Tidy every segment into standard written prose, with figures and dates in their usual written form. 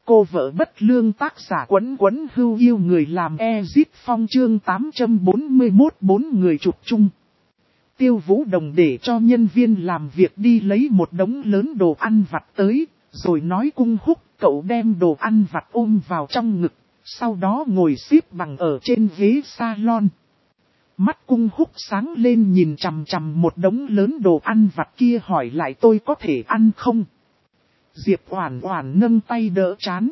Cô vợ bất lương tác giả Quấn Quấn Hưu yêu người làm Ezit Phong chương 841 4 người chụp chung. Tiêu Vũ Đồng để cho nhân viên làm việc đi lấy một đống lớn đồ ăn vặt tới, rồi nói Cung Húc cậu đem đồ ăn vặt ôm vào trong ngực, sau đó ngồi xếp bằng ở trên ghế salon. Mắt Cung Húc sáng lên nhìn chằm chằm một đống lớn đồ ăn vặt kia hỏi lại tôi có thể ăn không? Diệp Oản Oản nâng tay đỡ trán.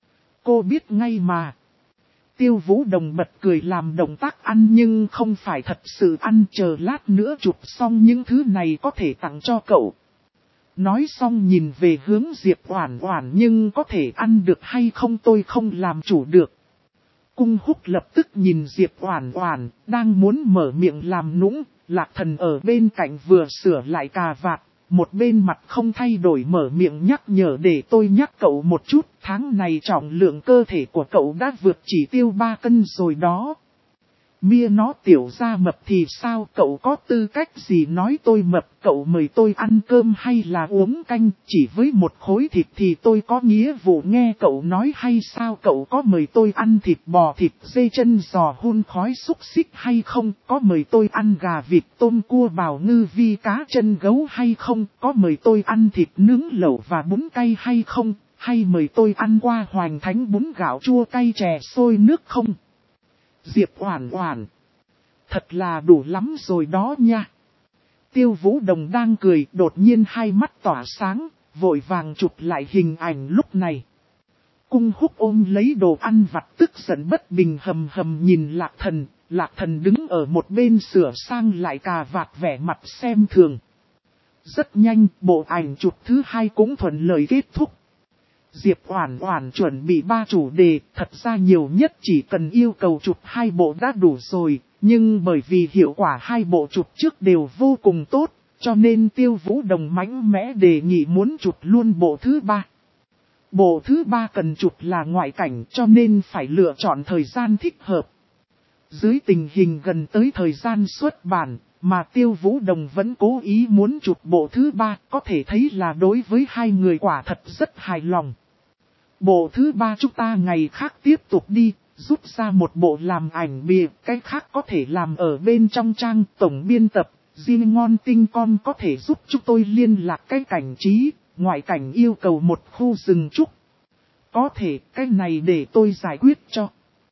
Cô biết ngay mà. Tiêu Vũ Đồng bật cười làm động tác ăn nhưng không phải thật sự ăn, chờ lát nữa chụp xong những thứ này có thể tặng cho cậu. Nói xong nhìn về hướng Diệp Oản Oản nhưng có thể ăn được hay không tôi không làm chủ được. Cung Húc lập tức nhìn Diệp Oản Oản, đang muốn mở miệng làm nũng, Lạc Thần ở bên cạnh vừa sửa lại cà vạt. Một bên mặt không thay đổi mở miệng nhắc nhở để tôi nhắc cậu một chút, tháng này trọng lượng cơ thể của cậu đã vượt chỉ tiêu 3 cân rồi đó. Mia nó tiểu ra mập thì sao, cậu có tư cách gì nói tôi mập, cậu mời tôi ăn cơm hay là uống canh, chỉ với một khối thịt thì tôi có nghĩa vụ nghe cậu nói hay sao, cậu có mời tôi ăn thịt bò, thịt dê, chân giò, hun khói, xúc xích hay không, có mời tôi ăn gà, vịt, tôm, cua, bào ngư, vi, cá, chân gấu hay không, có mời tôi ăn thịt nướng lẩu và bún cay hay không, hay mời tôi ăn qua hoành thánh bún gạo chua cay chè sôi nước không? Diệp Oản Oản, thật là đủ lắm rồi đó nha. Tiêu Vũ Đồng đang cười, đột nhiên hai mắt tỏa sáng, vội vàng chụp lại hình ảnh lúc này. Cung Húc ôm lấy đồ ăn vặt tức giận bất bình hầm hầm nhìn Lạc Thần đứng ở một bên sửa sang lại cà vạt vẻ mặt xem thường. Rất nhanh, bộ ảnh chụp thứ 2 cũng thuận lợi kết thúc. Diệp Oản Oản chuẩn bị 3 chủ đề, thật ra nhiều nhất chỉ cần yêu cầu chụp 2 bộ đã đủ rồi, nhưng bởi vì hiệu quả 2 bộ chụp trước đều vô cùng tốt, cho nên Tiêu Vũ Đồng mạnh mẽ đề nghị muốn chụp luôn bộ thứ 3. Bộ thứ 3 cần chụp là ngoại cảnh cho nên phải lựa chọn thời gian thích hợp. Dưới tình hình gần tới thời gian xuất bản, mà Tiêu Vũ Đồng vẫn cố ý muốn chụp bộ thứ 3, có thể thấy là đối với hai người quả thật rất hài lòng. Bộ thứ 3 chúng ta ngày khác tiếp tục đi, rút ra một bộ làm ảnh bìa, cái khác có thể làm ở bên trong trang tổng biên tập, riêng ngon tinh con có thể giúp chúng tôi liên lạc cái cảnh trí, ngoại cảnh yêu cầu một khu rừng trúc. Có thể cái này để tôi giải quyết cho.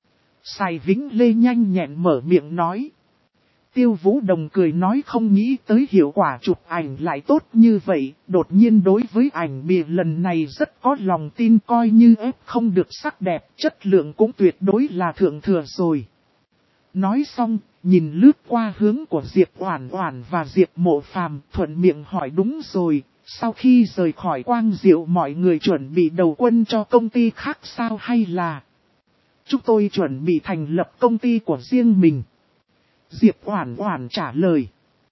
Sài Vĩnh Lê nhanh nhẹn mở miệng nói. Tiêu Vũ Đồng cười nói không nghĩ tới hiệu quả chụp ảnh lại tốt như vậy, đột nhiên đối với ảnh bìa lần này rất có lòng tin coi như ép không được sắc đẹp, chất lượng cũng tuyệt đối là thượng thừa rồi. Nói xong, nhìn lướt qua hướng của Diệp Oản Oản và Diệp Mộ Phàm thuận miệng hỏi đúng rồi, sau khi rời khỏi Quang Diệu mọi người chuẩn bị đầu quân cho công ty khác sao hay là chúng tôi chuẩn bị thành lập công ty của riêng mình. Diệp Oản Oản trả lời.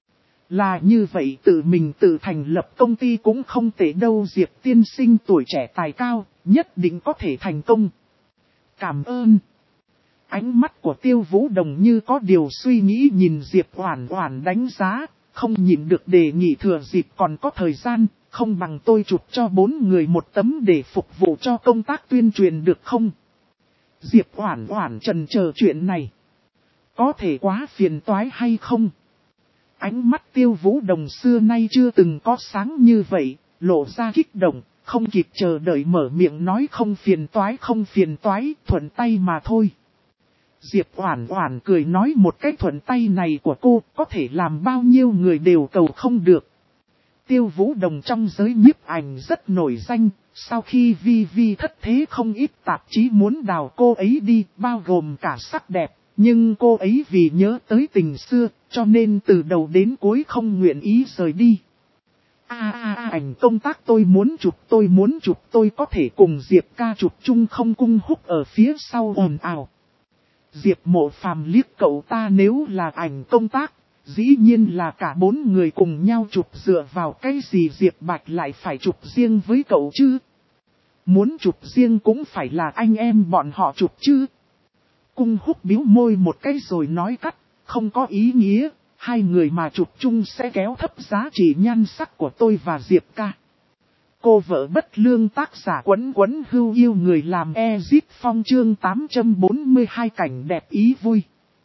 Là như vậy tự mình tự thành lập công ty cũng không tệ đâu Diệp tiên sinh tuổi trẻ tài cao, nhất định có thể thành công. Cảm ơn. Ánh mắt của Tiêu Vũ Đồng như có điều suy nghĩ nhìn Diệp Oản Oản đánh giá, không nhịn được đề nghị thừa dịp còn có thời gian, không bằng tôi chụp cho 4 người một tấm để phục vụ cho công tác tuyên truyền được không? Diệp Oản Oản chần chờ chuyện này. Có thể quá phiền toái hay không? Ánh mắt Tiêu Vũ Đồng xưa nay chưa từng có sáng như vậy, lộ ra kích động, không kịp chờ đợi mở miệng nói không phiền toái, thuận tay mà thôi. Diệp Oản Oản cười nói một cái thuận tay này của cô có thể làm bao nhiêu người đều cầu không được. Tiêu Vũ Đồng trong giới nhiếp ảnh rất nổi danh, sau khi Vi thất thế không ít tạp chí muốn đào cô ấy đi, bao gồm cả sắc đẹp. Nhưng cô ấy vì nhớ tới tình xưa, cho nên từ đầu đến cuối không nguyện ý rời đi. Ảnh công tác tôi muốn chụp tôi có thể cùng Diệp ca chụp chung không? Cung Húc ở phía sau ồn ào. Diệp Mộ Phàm liếc cậu ta nếu là ảnh công tác, dĩ nhiên là cả 4 người cùng nhau chụp dựa vào cái gì Diệp Bạch lại phải chụp riêng với cậu chứ? Muốn chụp riêng cũng phải là anh em bọn họ chụp chứ? Cung Húc bĩu môi một cái rồi nói cắt, không có ý nghĩa, hai người mà chụp chung sẽ kéo thấp giá trị nhan sắc của tôi và Diệp ca. Cô vợ bất lương tác giả Quấn Quấn Hưu yêu người làm Ezit Phong chương 842 cảnh đẹp ý vui.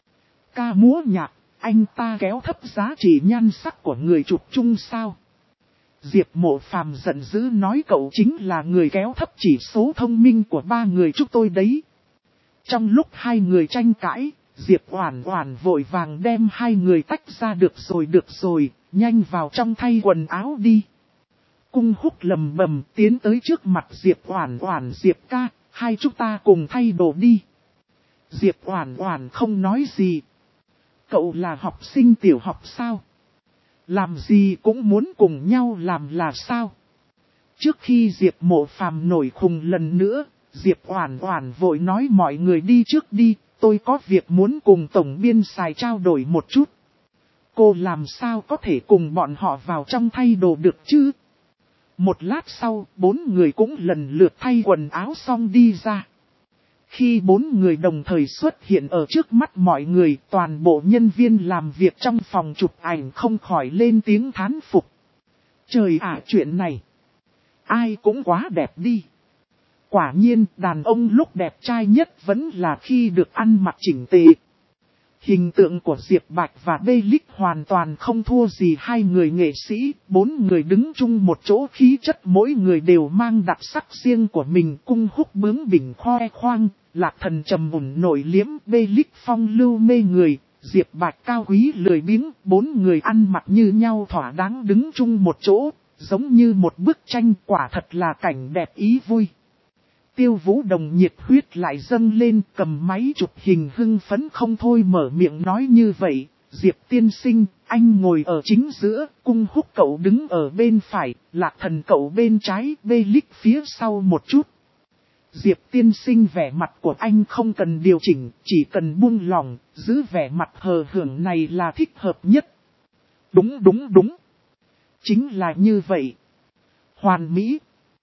Ca múa nhạc, anh ta kéo thấp giá trị nhan sắc của người chụp chung sao? Diệp Mộ Phàm giận dữ nói cậu chính là người kéo thấp chỉ số thông minh của ba người chúng tôi đấy. Trong lúc hai người tranh cãi, Diệp Oản Oản vội vàng đem hai người tách ra được rồi, nhanh vào trong thay quần áo đi. Cung Húc lầm bầm tiến tới trước mặt Diệp Oản Oản Diệp ca, hai chúng ta cùng thay đồ đi. Diệp Oản Oản không nói gì. Cậu là học sinh tiểu học sao? Làm gì cũng muốn cùng nhau làm là sao? Trước khi Diệp Mộ Phàm nổi khùng lần nữa, Diệp Oản Oản vội nói mọi người đi trước đi, tôi có việc muốn cùng tổng biên xài trao đổi một chút. Cô làm sao có thể cùng bọn họ vào trong thay đồ được chứ? Một lát sau, bốn người cũng lần lượt thay quần áo xong đi ra. Khi bốn người đồng thời xuất hiện ở trước mắt mọi người, toàn bộ nhân viên làm việc trong phòng chụp ảnh không khỏi lên tiếng thán phục. Trời ạ, chuyện này, ai cũng quá đẹp đi. Quả nhiên, đàn ông lúc đẹp trai nhất vẫn là khi được ăn mặc chỉnh tề. Hình tượng của Diệp Bạch và Bê-Líc hoàn toàn không thua gì hai người nghệ sĩ, bốn người đứng chung một chỗ khí chất mỗi người đều mang đặc sắc riêng của mình. Cung Húc bướng bỉnh khoe khoang, Lạc Thần trầm mùn nội liếm, Bê-Líc phong lưu mê người, Diệp Bạch cao quý lười biếng, bốn người ăn mặc như nhau thỏa đáng đứng chung một chỗ, giống như một bức tranh, quả thật là cảnh đẹp ý vui. Tiêu Vũ Đồng nhiệt huyết lại dâng lên, cầm máy chụp hình hưng phấn không thôi mở miệng nói như vậy. Diệp tiên sinh, anh ngồi ở chính giữa, Cung Húc cậu đứng ở bên phải, Lạc Thần cậu bên trái, Bê-Líc phía sau một chút. Diệp tiên sinh vẻ mặt của anh không cần điều chỉnh, chỉ cần buông lỏng, giữ vẻ mặt hờ hưởng này là thích hợp nhất. Đúng. Chính là như vậy. Hoàn mỹ.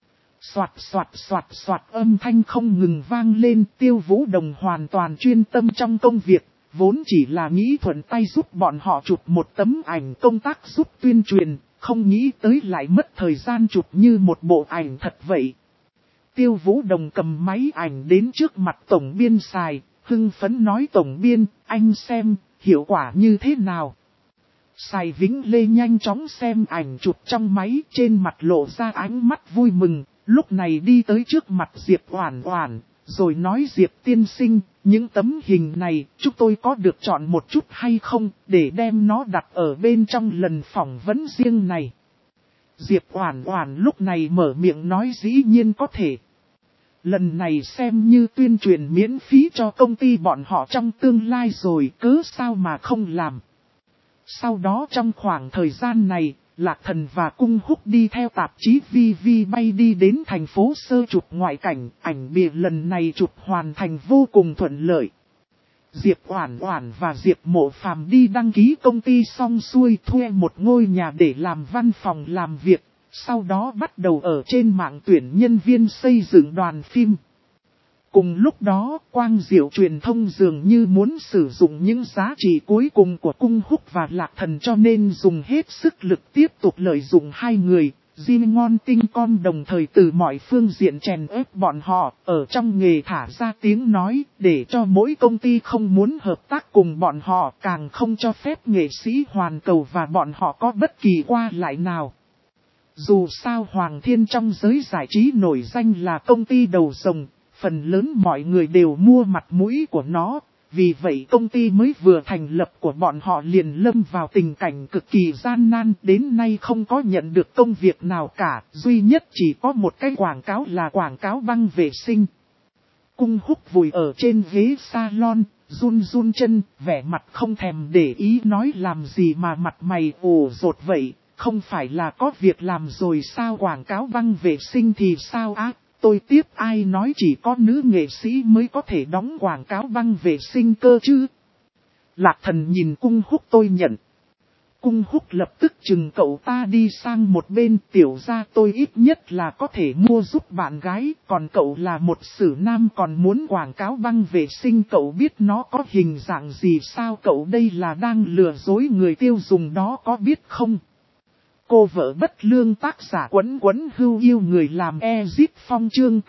Soạt âm thanh không ngừng vang lên. Tiêu Vũ Đồng hoàn toàn chuyên tâm trong công việc, vốn chỉ là nghĩ thuận tay giúp bọn họ chụp một tấm ảnh công tác giúp tuyên truyền, không nghĩ tới lại mất thời gian chụp như một bộ ảnh thật vậy. Tiêu Vũ Đồng cầm máy ảnh đến trước mặt tổng biên xài, hưng phấn nói tổng biên, anh xem, hiệu quả như thế nào. Sài Vĩnh Lê nhanh chóng xem ảnh chụp trong máy, trên mặt lộ ra ánh mắt vui mừng, lúc này đi tới trước mặt Diệp Oản Oản, rồi nói Diệp tiên sinh, những tấm hình này, chúng tôi có được chọn một chút hay không, để đem nó đặt ở bên trong lần phỏng vấn riêng này. Diệp Oản Oản lúc này mở miệng nói dĩ nhiên có thể. Lần này xem như tuyên truyền miễn phí cho công ty bọn họ trong tương lai rồi, cớ sao mà không làm. Sau đó trong khoảng thời gian này, Lạc Thần và Cung Húc đi theo tạp chí VV bay đi đến thành phố Sơ chụp ngoại cảnh, ảnh bìa lần này chụp hoàn thành vô cùng thuận lợi. Diệp Oản Oản và Diệp Mộ Phàm đi đăng ký công ty xong xuôi thuê một ngôi nhà để làm văn phòng làm việc, sau đó bắt đầu ở trên mạng tuyển nhân viên xây dựng đoàn phim. Cùng lúc đó, Quang Diệu truyền thông dường như muốn sử dụng những giá trị cuối cùng của Cung Húc và Lạc Thần cho nên dùng hết sức lực tiếp tục lợi dụng hai người, Jin ngon tinh con đồng thời từ mọi phương diện chèn ép bọn họ, ở trong nghề thả ra tiếng nói, để cho mỗi công ty không muốn hợp tác cùng bọn họ, càng không cho phép nghệ sĩ hoàn cầu và bọn họ có bất kỳ qua lại nào. Dù sao Hoàng Thiên trong giới giải trí nổi danh là công ty đầu rồng, phần lớn mọi người đều mua mặt mũi của nó, vì vậy công ty mới vừa thành lập của bọn họ liền lâm vào tình cảnh cực kỳ gian nan, đến nay không có nhận được công việc nào cả, duy nhất chỉ có một cái quảng cáo là quảng cáo băng vệ sinh. Cung Húc vùi ở trên ghế salon, run chân, vẻ mặt không thèm để ý nói làm gì mà mặt mày ủ rột vậy, không phải là có việc làm rồi sao, quảng cáo băng vệ sinh thì sao á? Tôi tiếp ai nói chỉ có nữ nghệ sĩ mới có thể đóng quảng cáo băng vệ sinh cơ chứ? Lạc Thần nhìn Cung Húc tôi nhận. Cung Húc lập tức chừng cậu ta đi sang một bên, tiểu ra tôi ít nhất là có thể mua giúp bạn gái, còn cậu là một sử nam còn muốn quảng cáo băng vệ sinh, cậu biết nó có hình dạng gì sao, cậu đây là đang lừa dối người tiêu dùng đó có biết không? Cô vợ bất lương tác giả Quấn Quấn Hưu yêu người làm Ezip Phong chương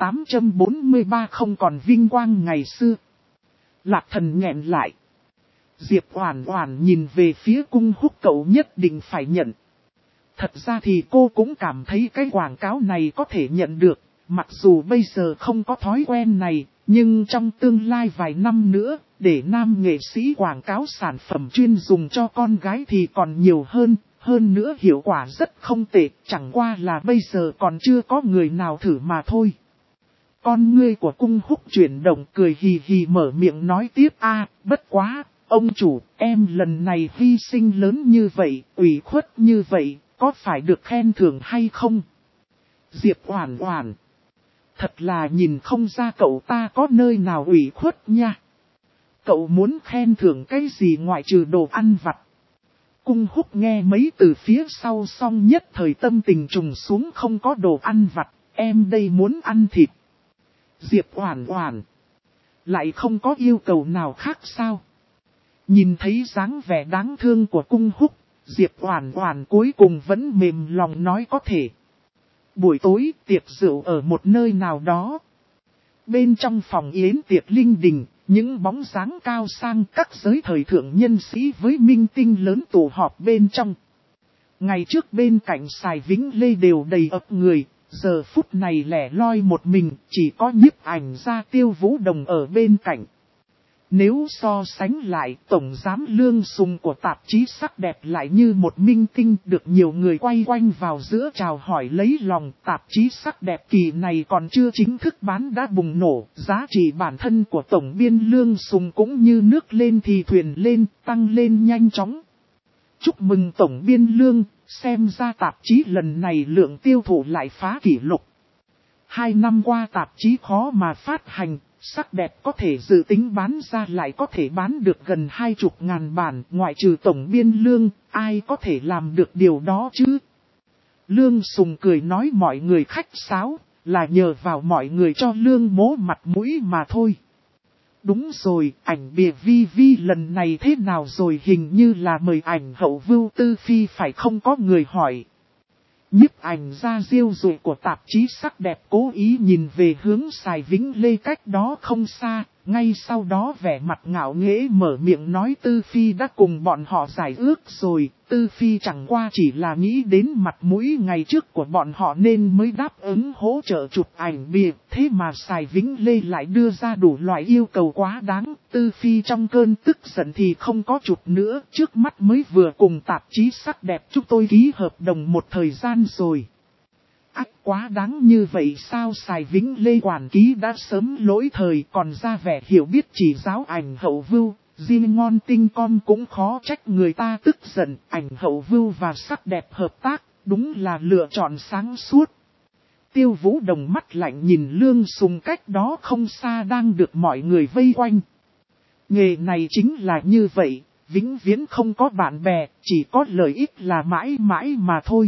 843 không còn vinh quang ngày xưa. Lạc Thần nghẹn lại. Diệp Oản Oản nhìn về phía Cung Húc, cậu nhất định phải nhận. Thật ra thì cô cũng cảm thấy cái quảng cáo này có thể nhận được, mặc dù bây giờ không có thói quen này, nhưng trong tương lai vài năm nữa, để nam nghệ sĩ quảng cáo sản phẩm chuyên dùng cho con gái thì còn nhiều hơn. Hơn nữa hiệu quả rất không tệ, chẳng qua là bây giờ còn chưa có người nào thử mà thôi. Con ngươi của Cung Húc chuyển động, cười hì hì mở miệng nói tiếp, bất quá, ông chủ, em lần này hy sinh lớn như vậy, ủy khuất như vậy, có phải được khen thưởng hay không? Diệp Oản Oản, thật là nhìn không ra cậu ta có nơi nào ủy khuất nha. Cậu muốn khen thưởng cái gì ngoại trừ đồ ăn vặt? Cung Húc nghe mấy từ phía sau xong nhất thời tâm tình trùng xuống, không có đồ ăn vặt, em đây muốn ăn thịt. Diệp Oản Oản, lại không có yêu cầu nào khác sao? Nhìn thấy dáng vẻ đáng thương của Cung Húc, Diệp Oản Oản cuối cùng vẫn mềm lòng nói có thể. Buổi tối tiệc rượu ở một nơi nào đó. Bên trong phòng yến tiệc linh đình, những bóng dáng cao sang các giới thời thượng nhân sĩ với minh tinh lớn tụ họp bên trong. Ngày trước bên cạnh Sài Vĩnh Lê đều đầy ắp người, giờ phút này lẻ loi một mình, chỉ có nhiếp ảnh gia Tiêu Vũ Đồng ở bên cạnh. Nếu so sánh lại, tổng giám Lương Sùng của tạp chí Sắc Đẹp lại như một minh tinh được nhiều người quay quanh vào giữa chào hỏi lấy lòng. Tạp chí Sắc Đẹp kỳ này còn chưa chính thức bán đã bùng nổ, giá trị bản thân của tổng biên Lương Sùng cũng như nước lên thì thuyền lên, tăng lên nhanh chóng. Chúc mừng tổng biên Lương, xem ra tạp chí lần này lượng tiêu thụ lại phá kỷ lục. 2 năm qua tạp chí khó mà phát hành. Sắc Đẹp có thể dự tính bán ra lại có thể bán được gần 20.000 bản, ngoại trừ tổng biên Lương, ai có thể làm được điều đó chứ? Lương Sùng cười nói mọi người khách sáo, là nhờ vào mọi người cho Lương mố mặt mũi mà thôi. Đúng rồi, ảnh bìa Vi lần này thế nào rồi, hình như là mời ảnh hậu Vưu Tư Phi phải không, có người hỏi. Nhiếp ảnh gia Diêu Dụ của tạp chí Sắc Đẹp cố ý nhìn về hướng Sài Vĩnh Lê cách đó không xa, ngay sau đó vẻ mặt ngạo nghễ mở miệng nói Tư Phi đã cùng bọn họ giải ước rồi, Tư Phi chẳng qua chỉ là nghĩ đến mặt mũi ngày trước của bọn họ nên mới đáp ứng hỗ trợ chụp ảnh bìa, thế mà Sài Vĩnh Lê lại đưa ra đủ loại yêu cầu quá đáng, Tư Phi trong cơn tức giận thì không có chụp nữa, trước mắt mới vừa cùng tạp chí Sắc Đẹp chúng tôi ký hợp đồng một thời gian rồi. Ách, quá đáng như vậy sao? Sài Vĩnh Lê quản ký đã sớm lỗi thời, còn ra vẻ hiểu biết chỉ giáo ảnh hậu Vưu, riêng ngon tinh con cũng khó trách người ta tức giận. Ảnh hậu Vưu và Sắc Đẹp hợp tác, đúng là lựa chọn sáng suốt. Tiêu Vũ Đồng mắt lạnh nhìn Lương Sùng cách đó không xa đang được mọi người vây quanh. Nghề này chính là như vậy, vĩnh viễn không có bạn bè, chỉ có lợi ích là mãi mãi mà thôi.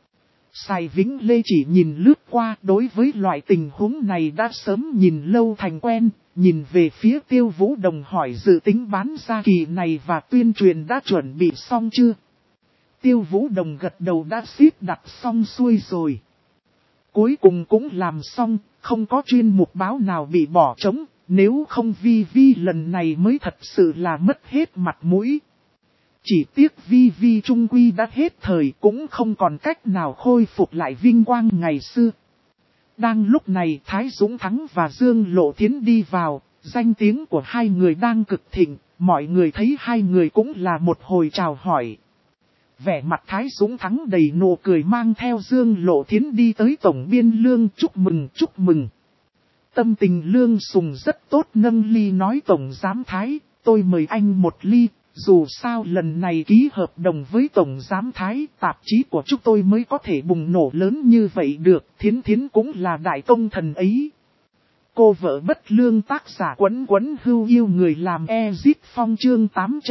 Sài Vĩnh Lê chỉ nhìn lướt qua, đối với loại tình huống này đã sớm nhìn lâu thành quen, nhìn về phía Tiêu Vũ Đồng hỏi dự tính bán ra kỳ này và tuyên truyền đã chuẩn bị xong chưa? Tiêu Vũ Đồng gật đầu, đã xếp đặt xong xuôi rồi. Cuối cùng cũng làm xong, không có chuyên mục báo nào bị bỏ trống, nếu không Vi lần này mới thật sự là mất hết mặt mũi. Chỉ tiếc Vi trung quy đã hết thời, cũng không còn cách nào khôi phục lại vinh quang ngày xưa. Đang lúc này Thái Dũng Thắng và Dương Lộ Thiến đi vào, danh tiếng của hai người đang cực thịnh, mọi người thấy hai người cũng là một hồi chào hỏi. Vẻ mặt Thái Dũng Thắng đầy nụ cười mang theo Dương Lộ Thiến đi tới tổng biên Lương, chúc mừng. Tâm tình Lương Sùng rất tốt, nâng ly nói tổng giám Thái, tôi mời anh một ly. Dù sao lần này ký hợp đồng với Tổng Giám Thái, tạp chí của chúng tôi mới có thể bùng nổ lớn như vậy được, Thiến cũng là đại công thần ấy. Cô vợ bất lương tác giả Quấn Quấn Hưu yêu người làm Ezip Phong chương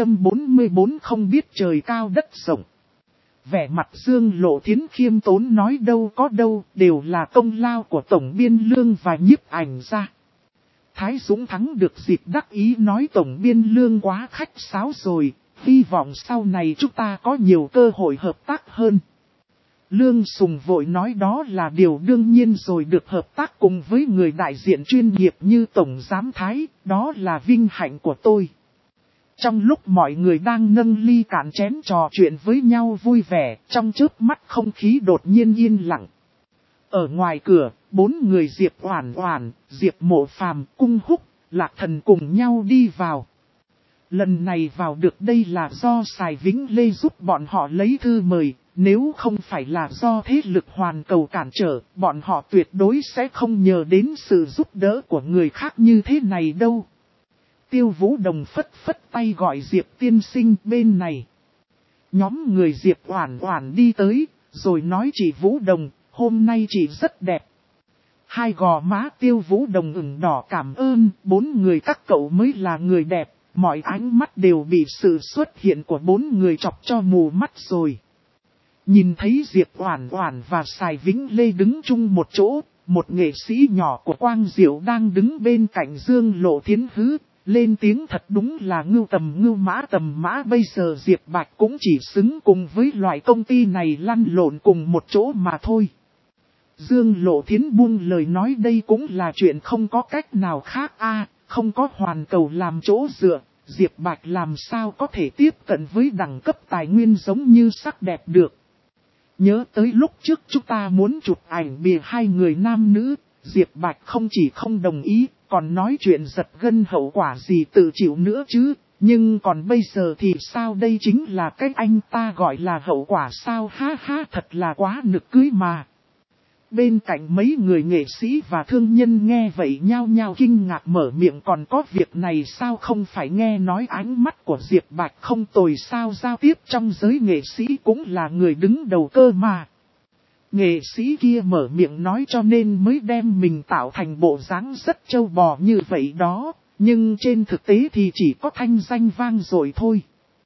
844 không biết trời cao đất rộng. Vẻ mặt Dương Lộ Thiến khiêm tốn nói đâu có đâu, đều là công lao của Tổng biên Lương và nhiếp ảnh gia. Thái Dũng Thắng được dịp đắc ý nói tổng biên Lương quá khách sáo rồi, hy vọng sau này chúng ta có nhiều cơ hội hợp tác hơn. Lương Sùng vội nói đó là điều đương nhiên rồi, được hợp tác cùng với người đại diện chuyên nghiệp như Tổng Giám Thái, đó là vinh hạnh của tôi. Trong lúc mọi người đang nâng ly cạn chén trò chuyện với nhau vui vẻ, trong chớp mắt không khí đột nhiên yên lặng. Ở ngoài cửa, 4 người Diệp Oản Oản, Diệp Mộ Phàm, Cung Húc, Lạc Thần cùng nhau đi vào. Lần này vào được đây là do Sài Vĩnh Lê giúp bọn họ lấy thư mời, nếu không phải là do thế lực hoàn cầu cản trở, bọn họ tuyệt đối sẽ không nhờ đến sự giúp đỡ của người khác như thế này đâu. Tiêu Vũ Đồng phất phất tay gọi Diệp tiên sinh bên này. Nhóm người Diệp Oản Oản đi tới, rồi nói chị Vũ Đồng, hôm nay chị rất đẹp. Hai gò má Tiêu Vũ Đồng ửng đỏ cảm ơn, 4 người các cậu mới là người đẹp. Mọi ánh mắt đều bị sự xuất hiện của 4 người chọc cho mù mắt rồi. Nhìn thấy Diệp Oản Oản và Sài Vĩnh Lê đứng chung một chỗ, một nghệ sĩ nhỏ của Quang Diệu đang đứng bên cạnh Dương Lộ Thiến hứ, lên tiếng thật đúng là ngưu tầm mã bây giờ Diệp Bạch cũng chỉ xứng cùng với loại công ty này lăn lộn cùng một chỗ mà thôi. Dương Lộ Thiến buông lời nói đây cũng là chuyện không có cách nào khác không có hoàn cầu làm chỗ dựa, Diệp Bạch làm sao có thể tiếp cận với đẳng cấp tài nguyên giống như sắc đẹp được. Nhớ tới lúc trước chúng ta muốn chụp ảnh bìa 2 người nam nữ, Diệp Bạch không chỉ không đồng ý, còn nói chuyện giật gân hậu quả gì tự chịu nữa chứ, nhưng còn bây giờ thì sao, đây chính là cách anh ta gọi là hậu quả sao, ha ha, thật là quá nực cười mà. Bên cạnh mấy người nghệ sĩ và thương nhân nghe vậy nhao nhao kinh ngạc mở miệng, còn có việc này sao, không phải nghe nói ánh mắt của Diệp Bạch không tồi sao, giao tiếp trong giới nghệ sĩ cũng là người đứng đầu cơ mà. Nghệ sĩ kia mở miệng nói cho nên mới đem mình tạo thành bộ dáng rất trâu bò như vậy đó, nhưng trên thực tế thì chỉ có thanh danh vang dội thôi.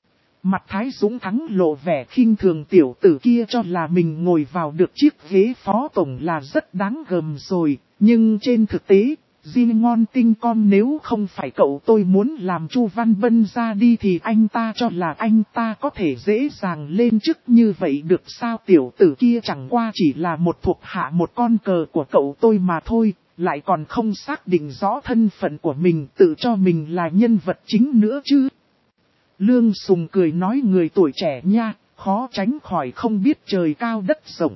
Mặt Thái Dũng Thắng lộ vẻ khinh thường, tiểu tử kia cho là mình ngồi vào được chiếc ghế phó tổng là rất đáng gờm rồi, nhưng trên thực tế, riêng ngon tinh con nếu không phải cậu tôi muốn làm Chu Văn Bân ra đi thì anh ta cho là anh ta có thể dễ dàng lên chức như vậy được sao, tiểu tử kia chẳng qua chỉ là một thuộc hạ một con cờ của cậu tôi mà thôi, lại còn không xác định rõ thân phận của mình, tự cho mình là nhân vật chính nữa chứ. Lương Sùng cười nói người tuổi trẻ nha, khó tránh khỏi không biết trời cao đất rộng.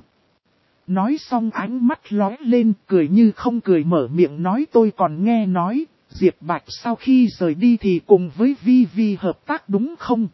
Nói xong ánh mắt lóe lên, cười như không cười mở miệng nói tôi còn nghe nói, Diệp Bạch sau khi rời đi thì cùng với Vi Vi hợp tác đúng không?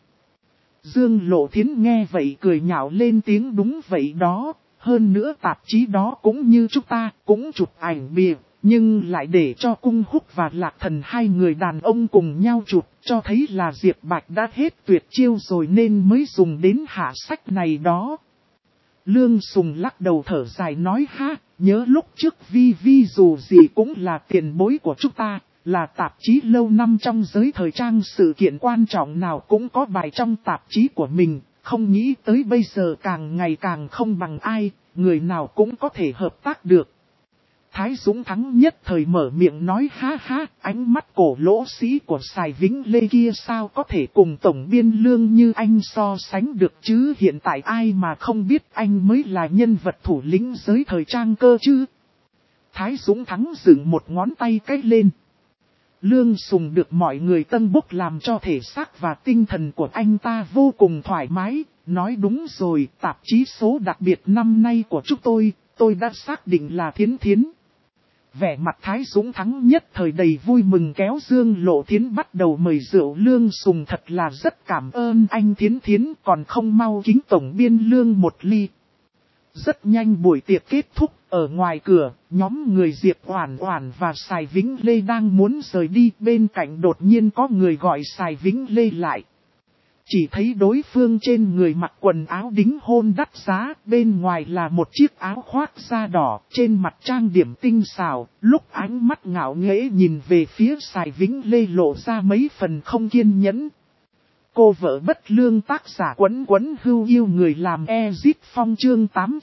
Dương Lộ Thiến nghe vậy cười nhạo lên tiếng đúng vậy đó, hơn nữa tạp chí đó cũng như chúng ta, cũng chụp ảnh bìa. Nhưng lại để cho Cung Húc và Lạc Thần 2 người đàn ông cùng nhau chụp, cho thấy là Diệp Bạch đã hết tuyệt chiêu rồi nên mới dùng đến hạ sách này đó. Lương Sùng lắc đầu thở dài nói ha, nhớ lúc trước Vi Vi dù gì cũng là tiền bối của chúng ta, là tạp chí lâu năm trong giới thời trang, sự kiện quan trọng nào cũng có bài trong tạp chí của mình, không nghĩ tới bây giờ càng ngày càng không bằng ai, người nào cũng có thể hợp tác được. Thái Dũng Thắng nhất thời mở miệng nói ha ha, ánh mắt cổ lỗ sĩ của Sài Vĩnh Lê kia sao có thể cùng tổng biên Lương như anh so sánh được chứ, hiện tại ai mà không biết anh mới là nhân vật thủ lĩnh giới thời trang cơ chứ. Thái Dũng Thắng dựng một ngón tay cách lên. Lương Sùng được mọi người tân bốc làm cho thể xác và tinh thần của anh ta vô cùng thoải mái, nói đúng rồi, tạp chí số đặc biệt năm nay của chúng tôi đã xác định là Thiến Thiến. Vẻ mặt Thái Dũng Thắng nhất thời đầy vui mừng kéo Dương Lộ Thiến bắt đầu mời rượu. Lương Sùng thật là rất cảm ơn anh Thiến Thiến, còn không mau kính tổng biên Lương một ly. Rất nhanh buổi tiệc kết thúc, ở ngoài cửa, nhóm người Diệp Oản Oản và Sài Vĩnh Lê đang muốn rời đi, bên cạnh đột nhiên có người gọi Sài Vĩnh Lê lại. Chỉ thấy đối phương trên người mặc quần áo đính hôn đắt giá, bên ngoài là một chiếc áo khoác da đỏ, trên mặt trang điểm tinh xảo, lúc ánh mắt ngạo nghễ nhìn về phía Sài Vĩnh Lê lộ ra mấy phần không kiên nhẫn. Cô vợ bất lương tác giả Quấn Quấn Hưu yêu người làm Ezit Phong chương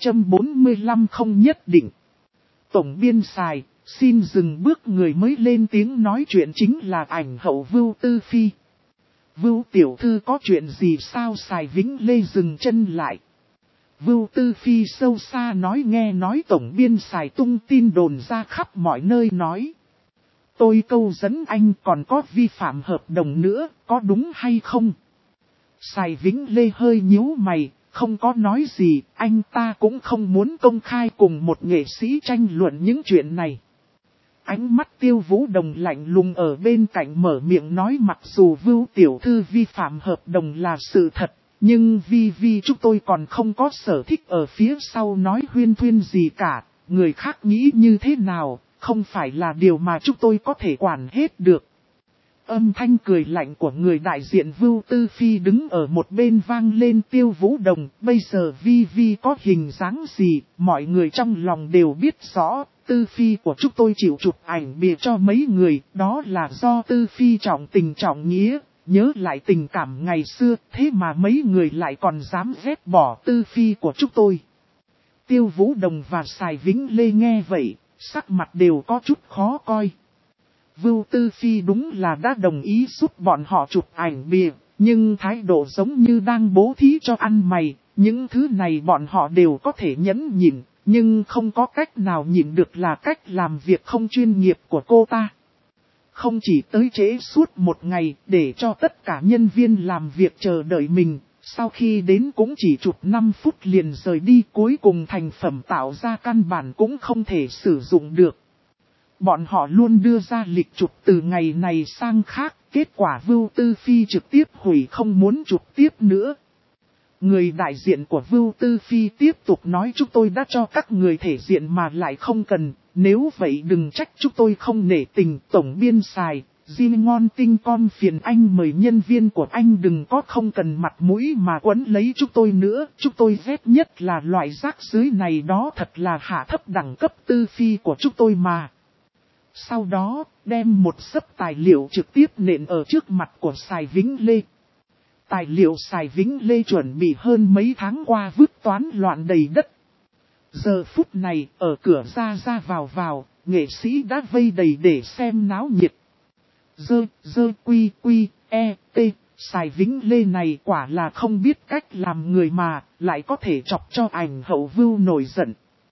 845 không nhất định. Tổng biên Sài, xin dừng bước, người mới lên tiếng nói chuyện chính là ảnh hậu Vưu Tư Phi. Vưu tiểu thư có chuyện gì sao? Sài Vĩnh Lê dừng chân lại. Vưu Tư Phi sâu xa nói nghe nói tổng biên xài tung tin đồn ra khắp mọi nơi nói. Tôi câu dẫn anh còn có vi phạm hợp đồng nữa, có đúng hay không? Sài Vĩnh Lê hơi nhíu mày, không có nói gì, anh ta cũng không muốn công khai cùng một nghệ sĩ tranh luận những chuyện này. Ánh mắt Tiêu Vũ Đồng lạnh lùng ở bên cạnh mở miệng nói mặc dù Vưu tiểu thư vi phạm hợp đồng là sự thật, nhưng vì chúng tôi còn không có sở thích ở phía sau nói huyên thuyên gì cả, người khác nghĩ như thế nào, không phải là điều mà chúng tôi có thể quản hết được. Âm thanh cười lạnh của người đại diện Vưu Tư Phi đứng ở một bên vang lên. Tiêu Vũ Đồng, bây giờ Vi có hình dáng gì, mọi người trong lòng đều biết rõ, Tư Phi của chúng tôi chịu chụp ảnh bìa cho mấy người, đó là do Tư Phi trọng tình trọng nghĩa, nhớ lại tình cảm ngày xưa, thế mà mấy người lại còn dám ghét bỏ Tư Phi của chúng tôi. Tiêu Vũ Đồng và Sài Vĩnh Lê nghe vậy, sắc mặt đều có chút khó coi. Vưu Tư Phi đúng là đã đồng ý giúp bọn họ chụp ảnh bìa, nhưng thái độ giống như đang bố thí cho ăn mày, những thứ này bọn họ đều có thể nhẫn nhịn, nhưng không có cách nào nhịn được là cách làm việc không chuyên nghiệp của cô ta. Không chỉ tới trễ suốt một ngày để cho tất cả nhân viên làm việc chờ đợi mình, sau khi đến cũng chỉ chụp 5 phút liền rời đi, cuối cùng thành phẩm tạo ra căn bản cũng không thể sử dụng được. Bọn họ luôn đưa ra lịch chụp từ ngày này sang khác, kết quả Vưu Tư Phi trực tiếp hủy không muốn chụp tiếp nữa. Người đại diện của Vưu Tư Phi tiếp tục nói chúng tôi đã cho các người thể diện mà lại không cần, nếu vậy đừng trách chúng tôi không nể tình. Tổng biên Sài, Jin ngon tinh con phiền anh mời nhân viên của anh đừng có không cần mặt mũi mà quấn lấy chúng tôi nữa, chúng tôi ghét nhất là loại rác rưởi này đó, thật là hạ thấp đẳng cấp Tư Phi của chúng tôi mà. Sau đó, đem một xấp tài liệu trực tiếp nện ở trước mặt của Sài Vĩnh Lê. Tài liệu Sài Vĩnh Lê chuẩn bị hơn mấy tháng qua vứt toán loạn đầy đất. Giờ phút này, ở cửa ra vào, nghệ sĩ đã vây đầy để xem náo nhiệt. Quy, Sài Vĩnh Lê này quả là không biết cách làm người mà, lại có thể chọc cho ảnh hậu Vưu nổi giận.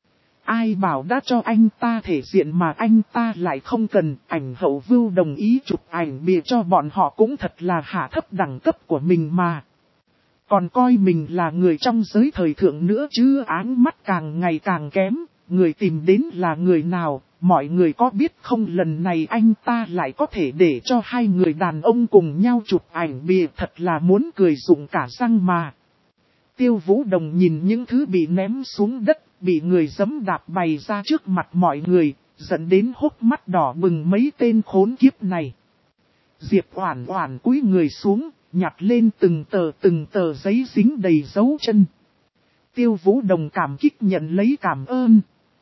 Ai bảo đã cho anh ta thể diện mà anh ta lại không cần, ảnh hậu Vưu đồng ý chụp ảnh bìa cho bọn họ cũng thật là hạ thấp đẳng cấp của mình mà. Còn coi mình là người trong giới thời thượng nữa chứ, áng mắt càng ngày càng kém, người tìm đến là người nào, mọi người có biết không, lần này anh ta lại có thể để cho hai người đàn ông cùng nhau chụp ảnh bìa, thật là muốn cười rụng cả răng mà. Tiêu Vũ Đồng nhìn những thứ bị ném xuống đất, bị người giẫm đạp bày ra trước mặt mọi người, dẫn đến hốc mắt đỏ bừng mấy tên khốn kiếp này. Diệp Oản Oản cúi người xuống, nhặt lên từng tờ giấy dính đầy dấu chân. Tiêu Vũ Đồng cảm kích nhận lấy cảm ơn.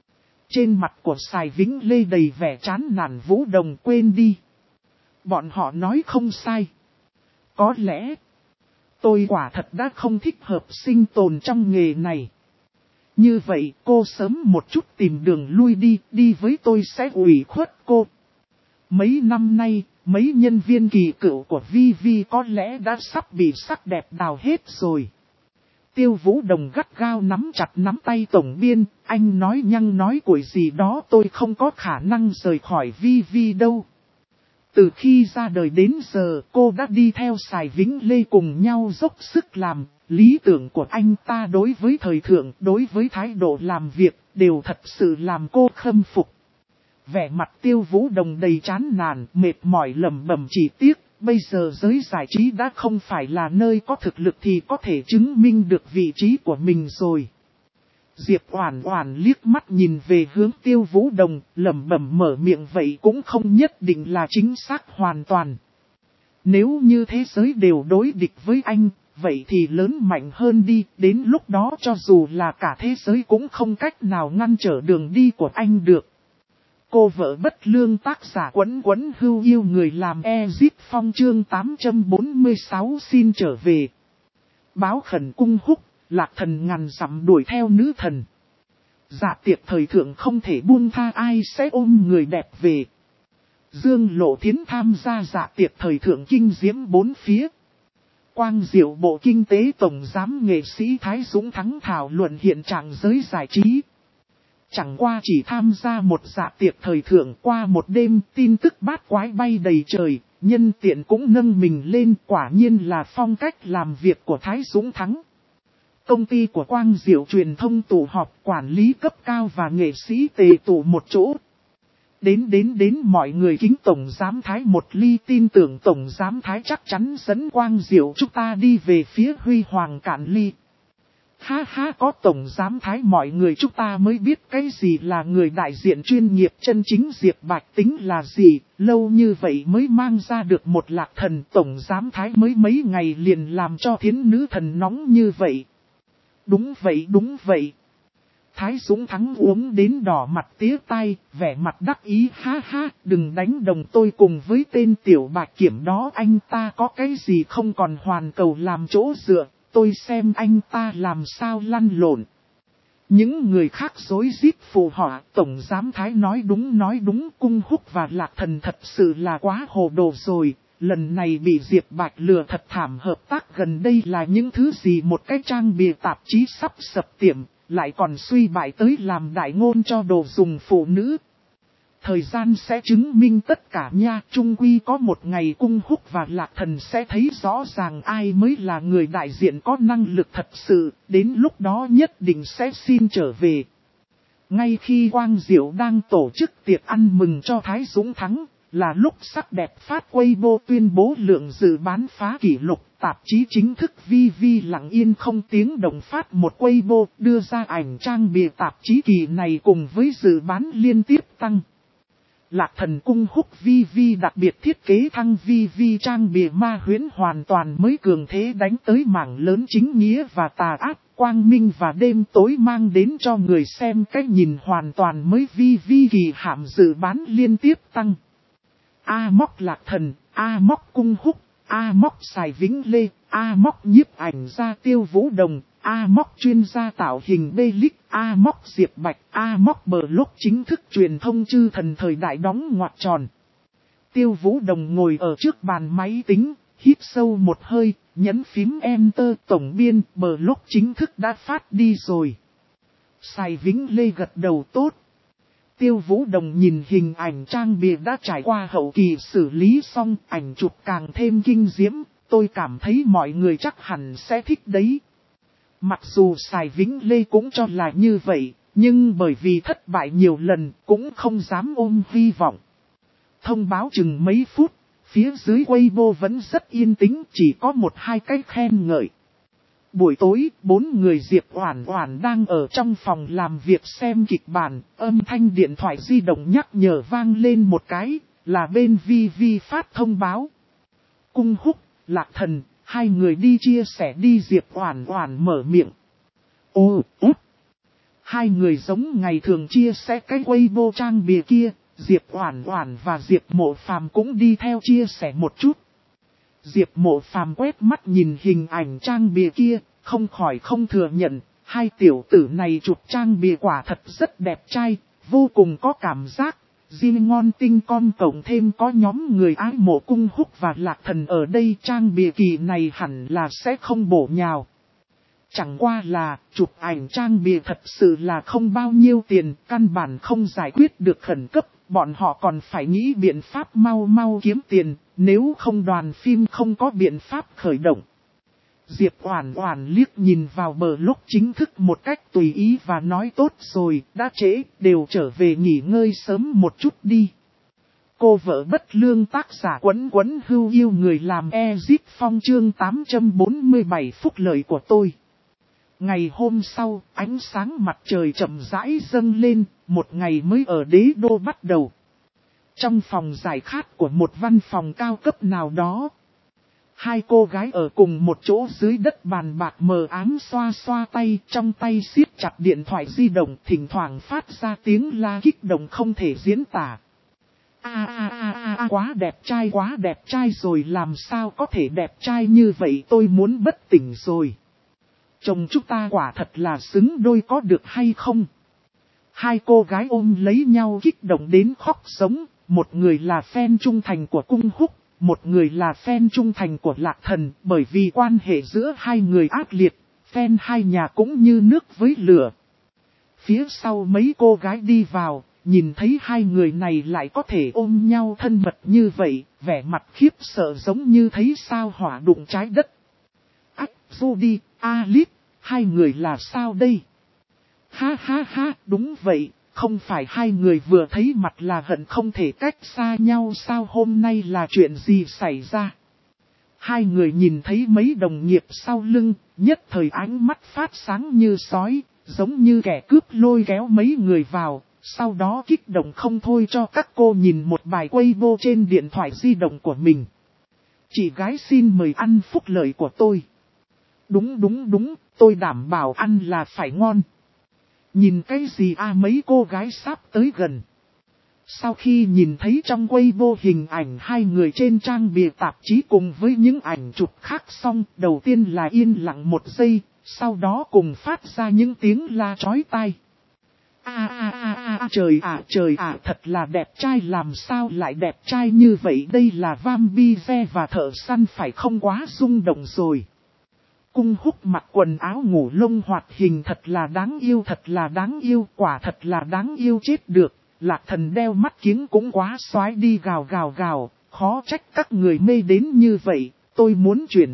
Trên mặt của Sài Vĩnh Lê đầy vẻ chán nản. Vũ Đồng quên đi. Bọn họ nói không sai. Có lẽ tôi quả thật đã không thích hợp sinh tồn trong nghề này. Như vậy cô sớm một chút tìm đường lui đi với tôi sẽ ủy khuất cô. Mấy năm nay, mấy nhân viên kỳ cựu của Vi có lẽ đã sắp bị sắc đẹp đào hết rồi. Tiêu Vũ Đồng gắt gao nắm chặt nắm tay tổng biên, anh nói nhăng nói cuội gì đó, tôi không có khả năng rời khỏi Vi đâu. Từ khi ra đời đến giờ cô đã đi theo Sài Vĩnh Lê cùng nhau dốc sức làm, lý tưởng của anh ta đối với thời thượng, đối với thái độ làm việc, đều thật sự làm cô khâm phục. Vẻ mặt Tiêu Vũ Đồng đầy chán nản, mệt mỏi lẩm bẩm chỉ tiếc, bây giờ giới giải trí đã không phải là nơi có thực lực thì có thể chứng minh được vị trí của mình rồi. Diệp Oản Oản liếc mắt nhìn về hướng Tiêu Vũ Đồng, lẩm bẩm mở miệng vậy cũng không nhất định là chính xác hoàn toàn. Nếu như thế giới đều đối địch với anh, vậy thì lớn mạnh hơn đi, đến lúc đó cho dù là cả thế giới cũng không cách nào ngăn trở đường đi của anh được. Cô vợ bất lương tác giả Quấn hưu yêu người làm Ezip Phong chương 846 xin trở về. Báo khẩn cung húc, lạc thần ngàn dặm đuổi theo nữ thần. Dạ tiệc thời thượng không thể buông tha, ai sẽ ôm người đẹp về. Dương Lộ Thiến tham gia dạ tiệc thời thượng kinh diễm bốn phía. Quang Diệu Bộ Kinh tế Tổng Giám nghệ sĩ Thái Dũng Thắng thảo luận hiện trạng giới giải trí. Chẳng qua chỉ tham gia một dạ tiệc thời thượng, qua một đêm tin tức bát quái bay đầy trời, nhân tiện cũng nâng mình lên, quả nhiên là phong cách làm việc của Thái Dũng Thắng. Công ty của Quang Diệu truyền thông tụ họp, quản lý cấp cao và nghệ sĩ tề tụ một chỗ. Đến mọi người kính Tổng Giám Thái một ly, tin tưởng Tổng Giám Thái chắc chắn dẫn Quang Diệu chúng ta đi về phía huy hoàng cạn ly. Ha ha, có Tổng Giám Thái mọi người chúng ta mới biết cái gì là người đại diện chuyên nghiệp chân chính. Diệp Bạch tính là gì, lâu như vậy mới mang ra được một Lạc Thần. Tổng Giám Thái mới mấy ngày liền làm cho Thiến Nữ Thần nóng như vậy. Đúng vậy. Thái Dũng Thắng uống đến đỏ mặt tía tai, vẻ mặt đắc ý. Ha ha, đừng đánh đồng tôi cùng với tên Tiểu Bạch Kiểm đó, anh ta có cái gì không còn hoàn cầu làm chỗ dựa, tôi xem anh ta làm sao lăn lộn. Những người khác rối rít phụ họa. Tổng Giám Thái nói đúng, Cung Húc và Lạc Thần thật sự là quá hồ đồ rồi. Lần này bị Diệp Bạch lừa thật thảm. Hợp tác gần đây là những thứ gì, một cái trang bìa tạp chí sắp sập tiệm, lại còn suy bại tới làm đại ngôn cho đồ dùng phụ nữ. Thời gian sẽ chứng minh tất cả nha, chung quy có một ngày Cung Húc và Lạc Thần sẽ thấy rõ ràng ai mới là người đại diện có năng lực thật sự, đến lúc đó nhất định sẽ xin trở về. Ngay khi Quang Diệu đang tổ chức tiệc ăn mừng cho Thái Dũng Thắng, là lúc sắc đẹp phát Weibo tuyên bố lượng dự bán phá kỷ lục. Tạp chí chính thức VV lặng yên không tiếng động phát một Weibo đưa ra ảnh trang bìa tạp chí kỳ này cùng với dự bán liên tiếp tăng. Lạc Thần Cung Húc VV đặc biệt thiết kế thăng VV trang bìa ma huyễn hoàn toàn mới, cường thế đánh tới mảng lớn chính nghĩa và tà ác, quang minh và đêm tối, mang đến cho người xem cách nhìn hoàn toàn mới. VV kỳ hạm dự bán liên tiếp tăng. A móc Lạc Thần, A móc Cung Húc, A móc Sài Vĩnh Lê, A móc nhiếp ảnh gia Tiêu Vũ Đồng, A móc chuyên gia tạo hình Belic, A móc Diệp Bạch, A móc Blog chính thức truyền thông chư thần thời đại đóng ngoặc tròn. Tiêu Vũ Đồng ngồi ở trước bàn máy tính, hít sâu một hơi, nhấn phím Enter. Tổng biên, Blog chính thức đã phát đi rồi. Sài Vĩnh Lê gật đầu tốt. Tiêu Vũ Đồng nhìn hình ảnh trang bìa đã trải qua hậu kỳ xử lý xong, ảnh chụp càng thêm kinh diễm, tôi cảm thấy mọi người chắc hẳn sẽ thích đấy. Mặc dù Sài Vĩnh Lê cũng cho là như vậy, nhưng bởi vì thất bại nhiều lần cũng không dám ôm hy vọng. Thông báo chừng mấy phút, phía dưới Weibo vẫn rất yên tĩnh, chỉ có một hai cái khen ngợi. Buổi tối, 4 người Diệp Oản Oản đang ở trong phòng làm việc xem kịch bản, âm thanh điện thoại di động nhắc nhở vang lên một cái, là bên VV phát thông báo. Cung Húc, Lạc Thần, hai người đi chia sẻ đi. Diệp Oản Oản mở miệng. Hai người giống ngày thường chia sẻ cái Weibo trang bìa kia, Diệp Oản Oản và Diệp Mộ Phàm cũng đi theo chia sẻ một chút. Diệp Mộ Phàm quét mắt nhìn hình ảnh trang bìa kia, không khỏi không thừa nhận, hai tiểu tử này chụp trang bìa quả thật rất đẹp trai, vô cùng có cảm giác. Riêng ngon tinh con cộng thêm có nhóm người ái mộ Cung Húc và Lạc Thần ở đây, trang bìa kỳ này hẳn là sẽ không bổ nhào. Chẳng qua là, chụp ảnh trang bìa thật sự là không bao nhiêu tiền, căn bản không giải quyết được khẩn cấp, bọn họ còn phải nghĩ biện pháp mau kiếm tiền, nếu không đoàn phim không có biện pháp khởi động. Diệp Oản Oản liếc nhìn vào Blog chính thức một cách tùy ý và nói tốt rồi, đã trễ, đều trở về nghỉ ngơi sớm một chút đi. Cô vợ bất lương tác giả Quấn Hưu yêu người làm Ezip Phong chương 847 phúc lợi của tôi. Ngày hôm sau, ánh sáng mặt trời chậm rãi dâng lên, một ngày mới ở đế đô bắt đầu. Trong phòng giải khát của một văn phòng cao cấp nào đó, hai cô gái ở cùng một chỗ dưới đất bàn bạc mờ ám xoa xoa tay, trong tay siết chặt điện thoại di động, thỉnh thoảng phát ra tiếng la kích động không thể diễn tả. Quá đẹp trai rồi, làm sao có thể đẹp trai như vậy, tôi muốn bất tỉnh rồi. Chồng chúng ta quả thật là xứng đôi, có được hay không? Hai cô gái ôm lấy nhau kích động đến khóc sống, một người là fan trung thành của Cung Húc, một người là fan trung thành của Lạc Thần, bởi vì quan hệ giữa hai người ác liệt, fan hai nhà cũng như nước với lửa. Phía sau mấy cô gái đi vào, nhìn thấy hai người này lại có thể ôm nhau thân mật như vậy, vẻ mặt khiếp sợ giống như thấy sao hỏa đụng trái đất. Ách, Judy, Alice, hai người là sao đây? Ha ha ha, đúng vậy, không phải hai người vừa thấy mặt là hận không thể cách xa nhau sao, hôm nay là chuyện gì xảy ra? Hai người nhìn thấy mấy đồng nghiệp sau lưng, nhất thời ánh mắt phát sáng như sói, giống như kẻ cướp lôi kéo mấy người vào, sau đó kích động không thôi cho các cô nhìn một bài Weibo trên điện thoại di động của mình. Chị gái xin mời ăn phúc lợi của tôi. Đúng, tôi đảm bảo ăn là phải ngon. Nhìn cái gì mấy cô gái sắp tới gần. Sau khi nhìn thấy trong Weibo hình ảnh hai người trên trang bìa tạp chí cùng với những ảnh chụp khác xong, đầu tiên là yên lặng một giây, sau đó cùng phát ra những tiếng la chói tai. Trời ạ, thật là đẹp trai, làm sao lại đẹp trai như vậy, đây là vampire và thợ săn phải không, quá rung động rồi. Cung Húc mặc quần áo ngủ lông hoạt hình thật là đáng yêu, quả thật là đáng yêu chết được. Lạc Thần đeo mắt kiếng cũng quá xoái đi, gào, khó trách các người mê đến như vậy. Tôi muốn chuyển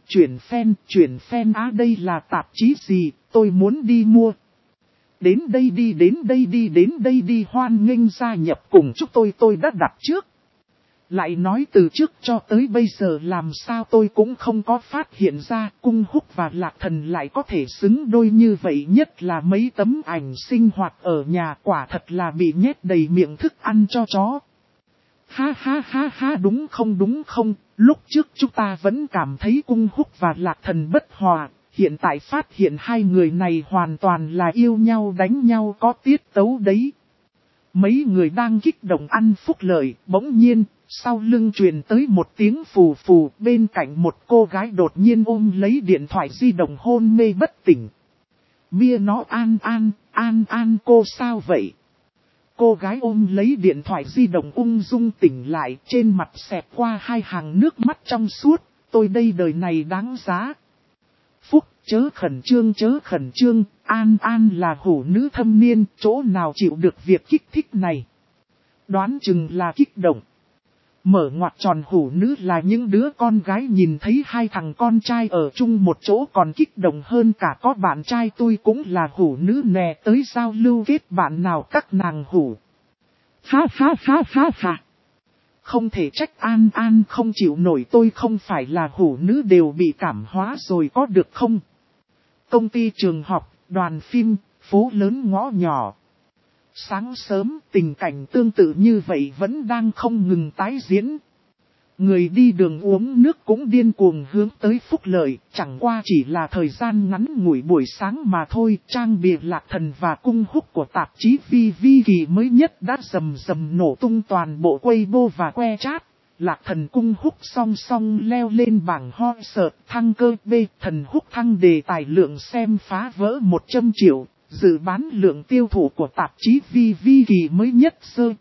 fan đây là tạp chí gì, tôi muốn đi mua. Đến đây đi, hoan nghênh gia nhập cùng chúc tôi đã đặt trước. Lại nói từ trước cho tới bây giờ làm sao tôi cũng không có phát hiện ra Cung Húc và Lạc Thần lại có thể xứng đôi như vậy, nhất là mấy tấm ảnh sinh hoạt ở nhà, quả thật là bị nhét đầy miệng thức ăn cho chó. Ha, đúng không, lúc trước chúng ta vẫn cảm thấy Cung Húc và Lạc Thần bất hòa, hiện tại phát hiện hai người này hoàn toàn là yêu nhau đánh nhau có tiết tấu đấy. Mấy người đang kích động ăn phúc lợi, bỗng nhiên, sau lưng truyền tới một tiếng phù phù, bên cạnh một cô gái đột nhiên ôm lấy điện thoại di động hôn mê bất tỉnh. Mia nó An, cô sao vậy? Cô gái ôm lấy điện thoại di động ung dung tỉnh lại, trên mặt xẹt qua hai hàng nước mắt trong suốt, tôi đây đời này đáng giá. Phúc, chớ khẩn trương, An là hủ nữ thâm niên, chỗ nào chịu được việc kích thích này. Đoán chừng là kích động. Mở ngoặc tròn, hủ nữ là những đứa con gái nhìn thấy hai thằng con trai ở chung một chỗ còn kích động hơn cả có bạn trai, tôi cũng là hủ nữ nè, tới giao lưu kết bạn nào các nàng hủ. Ha. Không thể trách An không chịu nổi, tôi không phải là hủ nữ đều bị cảm hóa rồi có được không? Công ty, trường học, đoàn phim, phố lớn ngõ nhỏ. Sáng sớm tình cảnh tương tự như vậy vẫn đang không ngừng tái diễn. Người đi đường uống nước cũng điên cuồng hướng tới phúc lợi, chẳng qua chỉ là thời gian ngắn ngủi buổi sáng mà thôi. Trang bìa Lạc Thần và Cung Húc của tạp chí VV kỳ mới nhất đã rầm nổ tung toàn bộ Weibo và que chat. Lạc Thần Cung Húc song song leo lên bảng hot search thăng cơ B. Thần Húc thăng đề tài lượng xem phá vỡ 100 triệu. Dự bán lượng tiêu thụ của tạp chí VV kỳ mới nhất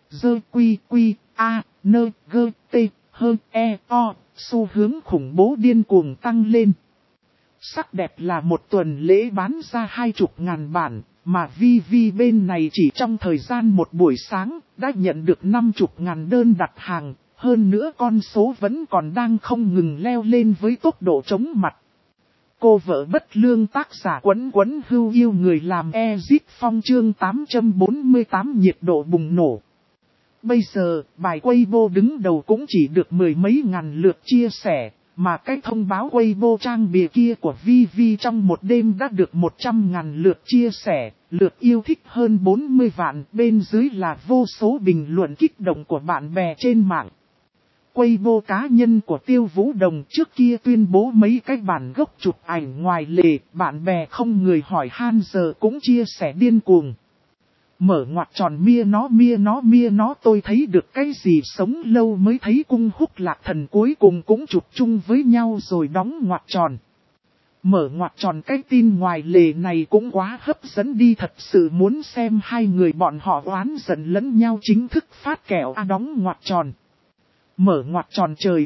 xu hướng khủng bố điên cuồng tăng lên. Sắc đẹp là một tuần lễ bán ra 20.000 bản, mà VV bên này chỉ trong thời gian một buổi sáng đã nhận được 50.000 đơn đặt hàng, hơn nữa con số vẫn còn đang không ngừng leo lên với tốc độ chóng mặt. Cô vợ bất lương tác giả quấn hưu yêu người làm Ezit Phong chương 848 nhiệt độ bùng nổ. Bây giờ, bài Weibo đứng đầu cũng chỉ được mười mấy ngàn lượt chia sẻ, mà cái thông báo Weibo trang bìa kia của VV trong một đêm đã được 100.000 lượt chia sẻ, lượt yêu thích hơn 40 vạn, bên dưới là vô số bình luận kích động của bạn bè trên mạng. Weibo cá nhân của Tiêu Vũ Đồng trước kia tuyên bố mấy cái bản gốc chụp ảnh ngoài lề, bạn bè không người hỏi han giờ cũng chia sẻ điên cuồng. Mở ngoặc tròn mia nó tôi thấy được cái gì, sống lâu mới thấy Cung Húc Lạc Thần cuối cùng cũng chụp chung với nhau rồi đóng ngoặc tròn. Mở ngoặc tròn, cái tin ngoài lề này cũng quá hấp dẫn đi, thật sự muốn xem hai người bọn họ oán giận lẫn nhau chính thức phát kẹo đóng ngoặc tròn. Mở ngoặc tròn trời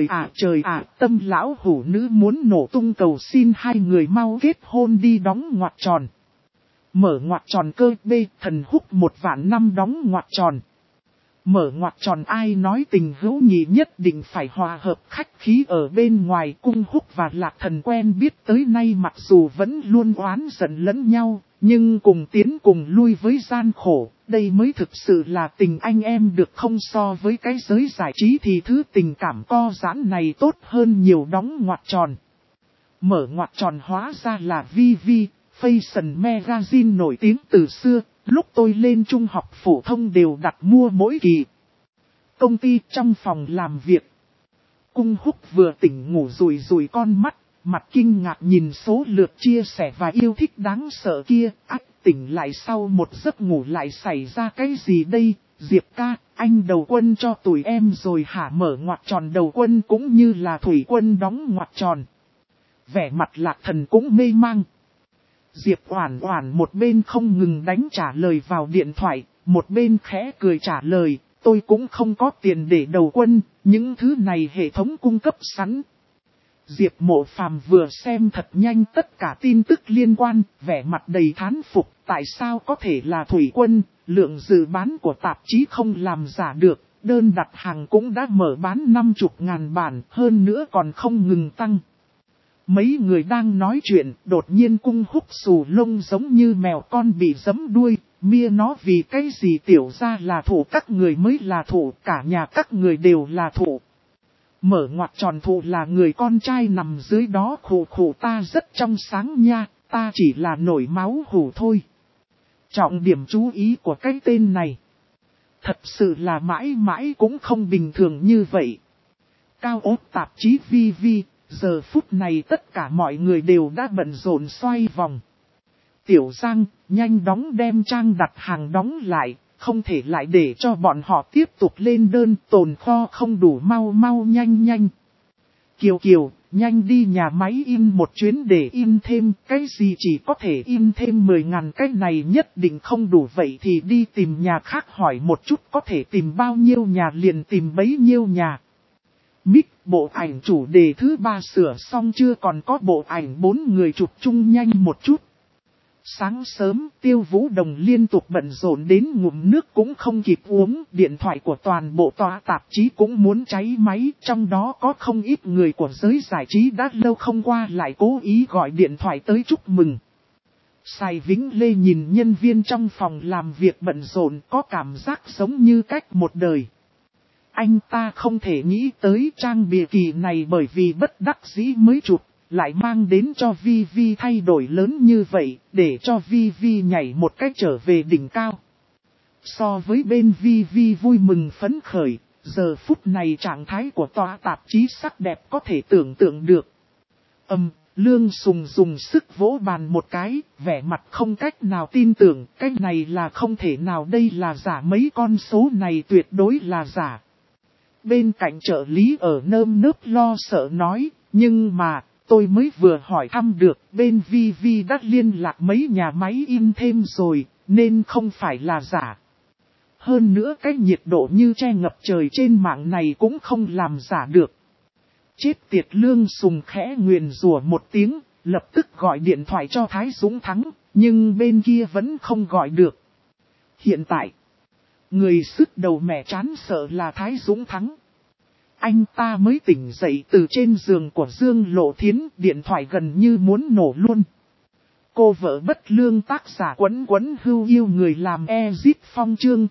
ạ, tâm lão hủ nữ muốn nổ tung cầu xin hai người mau kết hôn đi đóng ngoặc tròn. Mở ngoặc tròn cơ B thần húc 1.000.000 đóng ngoặc tròn. Mở ngoặc tròn ai nói tình hữu nghị nhất định phải hòa hợp khách khí ở bên ngoài. Cung húc và Lạc Thần quen biết tới nay mặc dù vẫn luôn oán giận lẫn nhau, nhưng cùng tiến cùng lui với gian khổ, đây mới thực sự là tình anh em được không. So với cái giới giải trí thì thứ tình cảm co giãn này tốt hơn nhiều. Đóng ngoặc tròn. Mở ngoặc tròn hóa ra là VV, Fashion Magazine nổi tiếng từ xưa, lúc tôi lên trung học phổ thông đều đặt mua mỗi kỳ. Công ty trong phòng làm việc. Cung húc vừa tỉnh ngủ rùi con mắt, mặt kinh ngạc nhìn số lượt chia sẻ và yêu thích đáng sợ kia. Tỉnh lại sau một giấc ngủ lại xảy ra cái gì đây? Diệp ca, anh đầu quân cho tụi em rồi hả? Mở ngoặc tròn đầu quân cũng như là thủy quân đóng ngoặc tròn. Vẻ mặt Lạc Thần cũng mê mang. Diệp Oản Oản một bên không ngừng đánh trả lời vào điện thoại, một bên khẽ cười trả lời, tôi cũng không có tiền để đầu quân, những thứ này hệ thống cung cấp sẵn. Diệp Mộ Phàm vừa xem thật nhanh tất cả tin tức liên quan, vẻ mặt đầy thán phục, tại sao có thể là thủy quân, lượng dự bán của tạp chí không làm giả được, đơn đặt hàng cũng đã mở bán 50.000 bản, hơn nữa còn không ngừng tăng. Mấy người đang nói chuyện, đột nhiên cung húc xù lông giống như mèo con bị giẫm đuôi, mia nó vì cái gì tiểu ra là thủ các người mới là thủ, cả nhà các người đều là thủ. Mở ngoặc tròn thủ là người con trai nằm dưới đó khủ ta rất trong sáng nha, ta chỉ là nổi máu hủ thôi. Trọng điểm chú ý của cái tên này. Thật sự là mãi mãi cũng không bình thường như vậy. Cao ốt tạp chí VV. Giờ phút này tất cả mọi người đều đã bận rộn xoay vòng. Tiểu Giang, nhanh đóng đem trang đặt hàng đóng lại, không thể lại để cho bọn họ tiếp tục lên đơn tồn kho không đủ mau nhanh. Kiều Kiều, nhanh đi nhà máy in một chuyến để in thêm, cái gì chỉ có thể in thêm 10.000 cái này nhất định không đủ vậy thì đi tìm nhà khác hỏi một chút có thể tìm bao nhiêu nhà liền tìm bấy nhiêu nhà. Mic, bộ ảnh chủ đề thứ 3 sửa xong chưa còn có bộ ảnh 4 người chụp chung nhanh một chút. Sáng sớm, Tiêu Vũ Đồng liên tục bận rộn đến ngụm nước cũng không kịp uống, điện thoại của toàn bộ tòa tạp chí cũng muốn cháy máy, trong đó có không ít người của giới giải trí đã lâu không qua lại cố ý gọi điện thoại tới chúc mừng. Sài Vĩnh Lê nhìn nhân viên trong phòng làm việc bận rộn có cảm giác giống như cách một đời. Anh ta không thể nghĩ tới trang bìa kỳ này bởi vì bất đắc dĩ mới chụp, lại mang đến cho VV thay đổi lớn như vậy, để cho VV nhảy một cách trở về đỉnh cao. So với bên VV vui mừng phấn khởi, giờ phút này trạng thái của tòa tạp chí sắc đẹp có thể tưởng tượng được. Lương Sùng dùng sức vỗ bàn một cái, vẻ mặt không cách nào tin tưởng, cái này là không thể nào đây là giả mấy con số này tuyệt đối là giả. Bên cạnh trợ lý ở nơm nớp lo sợ nói, nhưng mà, tôi mới vừa hỏi thăm được, bên VV đã liên lạc mấy nhà máy in thêm rồi, nên không phải là giả. Hơn nữa cái nhiệt độ như che ngập trời trên mạng này cũng không làm giả được. Chết tiệt Lương Sùng khẽ nguyền rủa một tiếng, lập tức gọi điện thoại cho Thái Dũng Thắng, nhưng bên kia vẫn không gọi được. Hiện tại, người sức đầu mẻ chán sợ là Thái Dũng Thắng. Anh ta mới tỉnh dậy từ trên giường của Dương Lộ Thiến, điện thoại gần như muốn nổ luôn. Cô vợ bất lương tác giả quấn hưu yêu người làm Ezit Phong chương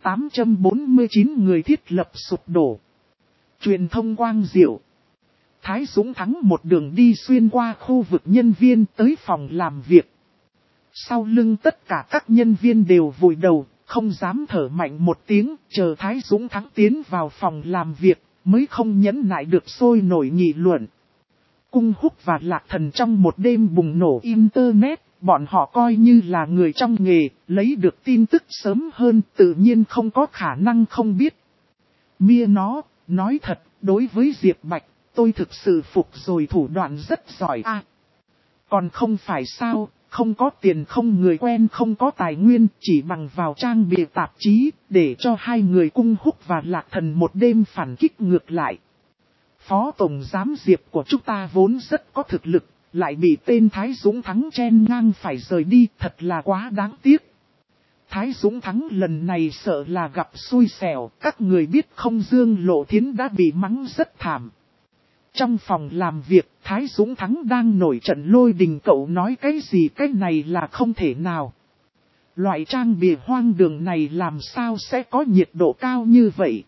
849 người thiết lập sụp đổ. Truyền thông quang diệu. Thái Dũng Thắng một đường đi xuyên qua khu vực nhân viên tới phòng làm việc. Sau lưng tất cả các nhân viên đều vùi đầu, không dám thở mạnh một tiếng, chờ Thái Dũng Thắng tiến vào phòng làm việc, mới không nhẫn nại được sôi nổi nghị luận. Cung Húc và Lạc Thần trong một đêm bùng nổ Internet, bọn họ coi như là người trong nghề, lấy được tin tức sớm hơn, tự nhiên không có khả năng không biết. Mia nó, nói thật, đối với Diệp Bạch, tôi thực sự phục rồi thủ đoạn rất giỏi a. Còn không phải sao, không có tiền, không người quen, không có tài nguyên, chỉ bằng vào trang bìa tạp chí, để cho hai người Cung Húc và Lạc Thần một đêm phản kích ngược lại. Phó Tổng Giám Diệp của chúng ta vốn rất có thực lực, lại bị tên Thái Dũng Thắng chen ngang phải rời đi, thật là quá đáng tiếc. Thái Dũng Thắng lần này sợ là gặp xui xẻo, các người biết không, Dương Lộ Thiến đã bị mắng rất thảm. Trong phòng làm việc, Thái Dũng Thắng đang nổi trận lôi đình, cậu nói cái gì, cái này là không thể nào. Loại trang bìa hoang đường này làm sao sẽ có nhiệt độ cao như vậy.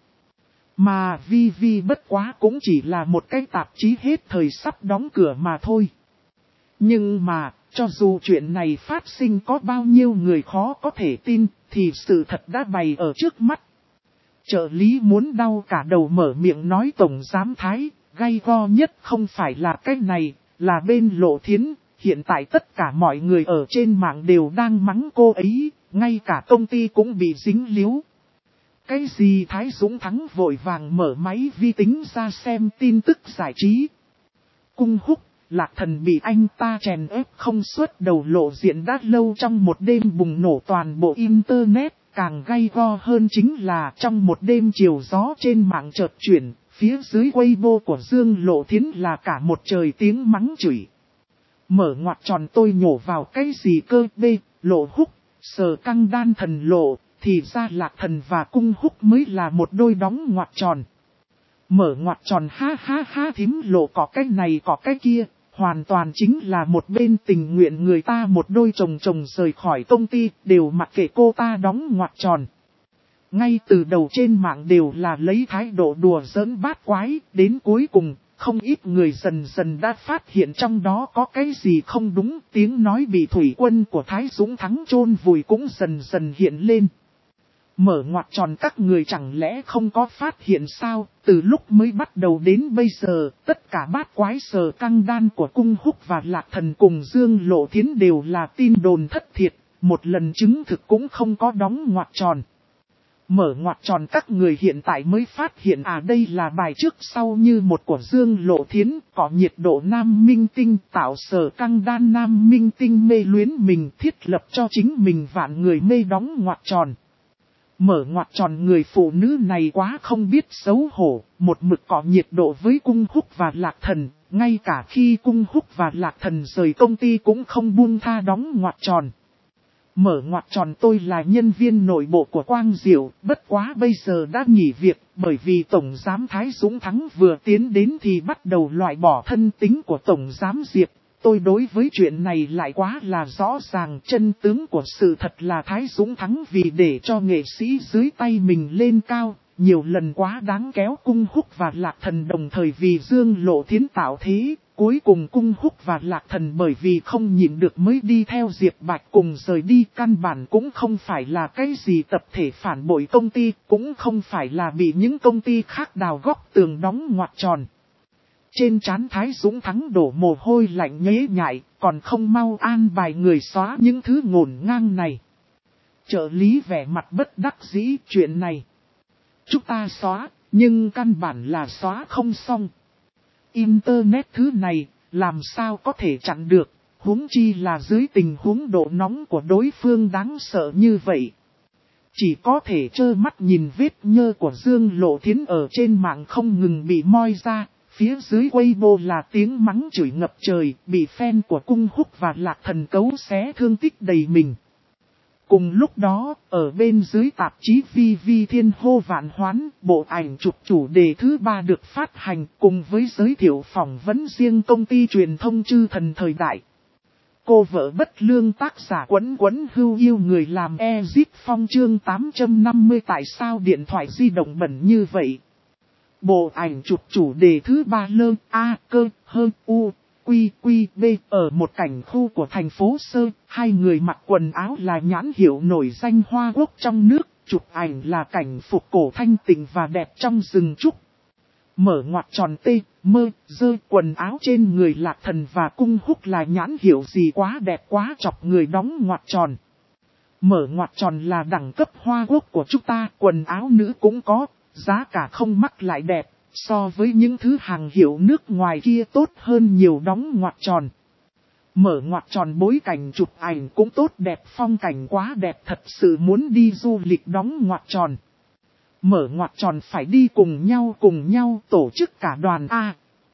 Mà Vi bất quá cũng chỉ là một cái tạp chí hết thời sắp đóng cửa mà thôi. Nhưng mà, cho dù chuyện này phát sinh có bao nhiêu người khó có thể tin, thì sự thật đã bày ở trước mắt. Trợ lý muốn đau cả đầu mở miệng nói Tổng Giám Thái, gay go nhất không phải là cái này, là bên Lộ Thiến. Hiện tại tất cả mọi người ở trên mạng đều đang mắng cô ấy, ngay cả công ty cũng bị dính líu. Cái gì? Thái Dũng Thắng vội vàng mở máy vi tính ra xem tin tức giải trí. Cung Húc, Lạc Thần bị anh ta chèn ép không xuất đầu lộ diện đã lâu trong một đêm bùng nổ toàn bộ Internet. Càng gay go hơn chính là trong một đêm chiều gió trên mạng chợt chuyển, phía dưới Weibo của Dương Lộ Thiến là cả một trời tiếng mắng chửi. Mở ngoặc tròn tôi nhổ vào cái gì cơ, B, Lộ Húc, sờ căng đan thần lộ, thì ra Lạc Thần và Cung Húc mới là một đôi đóng ngoặc tròn. Mở ngoặc tròn ha ha ha, thím Lộ có cái này có cái kia, hoàn toàn chính là một bên tình nguyện người ta một đôi chồng rời khỏi công ty, đều mặc kệ cô ta đóng ngoặc tròn. Ngay từ đầu trên mạng đều là lấy thái độ đùa giỡn bát quái, đến cuối cùng, không ít người dần dần đã phát hiện trong đó có cái gì không đúng, tiếng nói bị thủy quân của Thái Dũng Thắng chôn vùi cũng dần dần hiện lên. Mở ngoặc tròn, các người chẳng lẽ không có phát hiện sao, từ lúc mới bắt đầu đến bây giờ, tất cả bát quái sờ căng đan của Cung Húc và Lạc Thần cùng Dương Lộ Thiến đều là tin đồn thất thiệt, một lần chứng thực cũng không có đóng ngoặc tròn. Mở ngoặc tròn, các người hiện tại mới phát hiện đây là bài trước sau như một của Dương Lộ Thiến, có nhiệt độ nam minh tinh, tạo sở căng đan nam minh tinh mê luyến mình, thiết lập cho chính mình vạn người mê đóng ngoặc tròn. Mở ngoặc tròn, người phụ nữ này quá không biết xấu hổ, một mực có nhiệt độ với Cung Húc và Lạc Thần, ngay cả khi Cung Húc và Lạc Thần rời công ty cũng không buông tha đóng ngoặc tròn. Mở ngoặc tròn, tôi là nhân viên nội bộ của Quang Diệu, bất quá bây giờ đã nghỉ việc, bởi vì Tổng Giám Thái Dũng Thắng vừa tiến đến thì bắt đầu loại bỏ thân tính của Tổng Giám Diệp. Tôi đối với chuyện này lại quá là rõ ràng, chân tướng của sự thật là Thái Dũng Thắng vì để cho nghệ sĩ dưới tay mình lên cao, nhiều lần quá đáng kéo Cung Húc và Lạc Thần đồng thời vì Dương Lộ Thiến tạo thế. Cuối cùng Cung Húc và Lạc Thần bởi vì không nhịn được mới đi theo Diệp Bạch cùng rời đi, căn bản cũng không phải là cái gì tập thể phản bội công ty, cũng không phải là bị những công ty khác đào góc tường đóng ngoặc tròn. Trên trán Thái Dũng Thắng đổ mồ hôi lạnh nhễ nhại, còn không mau an bài người xóa những thứ ngổn ngang này. Trợ lý vẻ mặt bất đắc dĩ, chuyện này chúng ta xóa, nhưng căn bản là xóa không xong. Internet thứ này, làm sao có thể chặn được, huống chi là dưới tình huống độ nóng của đối phương đáng sợ như vậy. Chỉ có thể trơ mắt nhìn vết nhơ của Dương Lộ Thiến ở trên mạng không ngừng bị moi ra, phía dưới Weibo là tiếng mắng chửi ngập trời, bị fan của Cung Húc và Lạc Thần cấu xé thương tích đầy mình. Cùng lúc đó, ở bên dưới tạp chí Vi thiên hô vạn hoán, bộ ảnh chụp chủ đề thứ 3 được phát hành cùng với giới thiệu phỏng vấn riêng công ty truyền thông Chư Thần thời đại. Cô vợ bất lương tác giả Quấn hưu yêu người làm Ezit Phong chương 850 tại sao điện thoại di động bẩn như vậy. Bộ ảnh chụp chủ đề thứ 3 lơ A cơ hơ U. B ở một cảnh khu của thành phố Sơ, hai người mặc quần áo là nhãn hiệu nổi danh Hoa Quốc trong nước, chụp ảnh là cảnh phục cổ thanh tịnh và đẹp trong rừng trúc. Mở ngoặc tròn T, mơ, dơ, quần áo trên người Lạc Thần và Cung Húc là nhãn hiệu gì quá đẹp quá chọc người đóng ngoặc tròn. Mở ngoặc tròn là đẳng cấp Hoa Quốc của chúng ta, quần áo nữ cũng có, giá cả không mắc lại đẹp. So với những thứ hàng hiệu nước ngoài kia tốt hơn nhiều đóng ngoặc tròn. Mở ngoặc tròn bối cảnh chụp ảnh cũng tốt đẹp, phong cảnh quá đẹp, thật sự muốn đi du lịch đóng ngoặc tròn. Mở ngoặc tròn phải đi cùng nhau tổ chức cả đoàn A.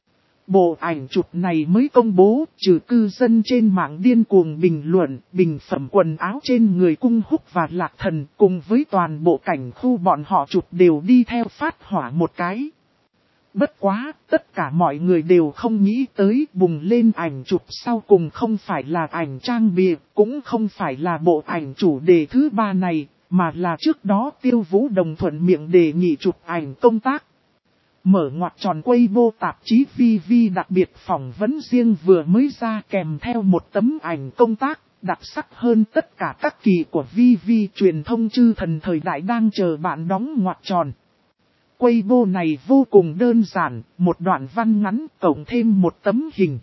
Bộ ảnh chụp này mới công bố, trừ cư dân trên mạng điên cuồng bình luận, bình phẩm quần áo trên người Cung Húc và Lạc Thần, cùng với toàn bộ cảnh khu bọn họ chụp đều đi theo phát hỏa một cái. Bất quá, tất cả mọi người đều không nghĩ tới bùng lên ảnh chụp sau cùng không phải là ảnh trang bìa, cũng không phải là bộ ảnh chủ đề thứ 3 này, mà là trước đó Tiêu Vũ đồng thuận miệng đề nghị chụp ảnh công tác. Mở ngoặc tròn Weibo tạp chí VV đặc biệt phỏng vấn riêng vừa mới ra kèm theo một tấm ảnh công tác, đặc sắc hơn tất cả các kỳ của VV truyền thông chư thần thời đại đang chờ bạn đóng ngoặc tròn. Weibo này vô cùng đơn giản, một đoạn văn ngắn cộng thêm một tấm hình.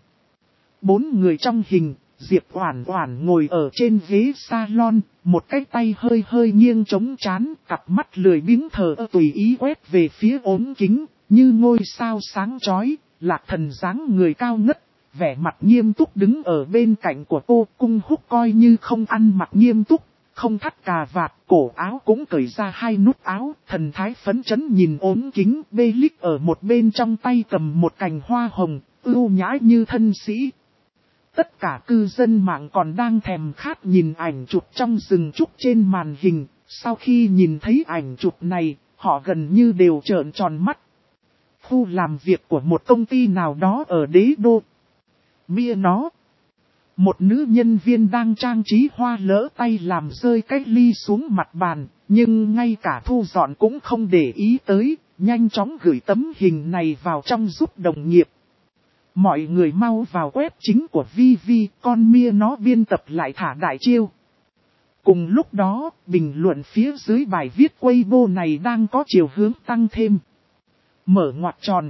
4 người trong hình, Diệp Oản Oản ngồi ở trên ghế salon, một cái tay hơi hơi nghiêng chống trán, cặp mắt lười biếng thờ ơ tùy ý quét về phía ống kính, như ngôi sao sáng chói. Lạc Thần dáng người cao ngất, vẻ mặt nghiêm túc đứng ở bên cạnh của cô. Cung Húc coi như không ăn mặc nghiêm túc, không thắt cà vạt, cổ áo cũng cởi ra 2 nút áo, thần thái phấn chấn nhìn ống kính. Bê-lic ở một bên trong tay cầm một cành hoa hồng, ưu nhã như thân sĩ. Tất cả cư dân mạng còn đang thèm khát nhìn ảnh chụp trong rừng trúc trên màn hình, sau khi nhìn thấy ảnh chụp này, họ gần như đều trợn tròn mắt. Khu làm việc của một công ty nào đó ở đế đô. Mia nó. Một nữ nhân viên đang trang trí hoa lỡ tay làm rơi cái ly xuống mặt bàn, nhưng ngay cả thu dọn cũng không để ý tới, nhanh chóng gửi tấm hình này vào trong giúp đồng nghiệp. Mọi người mau vào web chính của VV, con Mia nó biên tập lại thả đại chiêu. Cùng lúc đó, bình luận phía dưới bài viết Weibo này đang có chiều hướng tăng thêm. Mở ngoặc tròn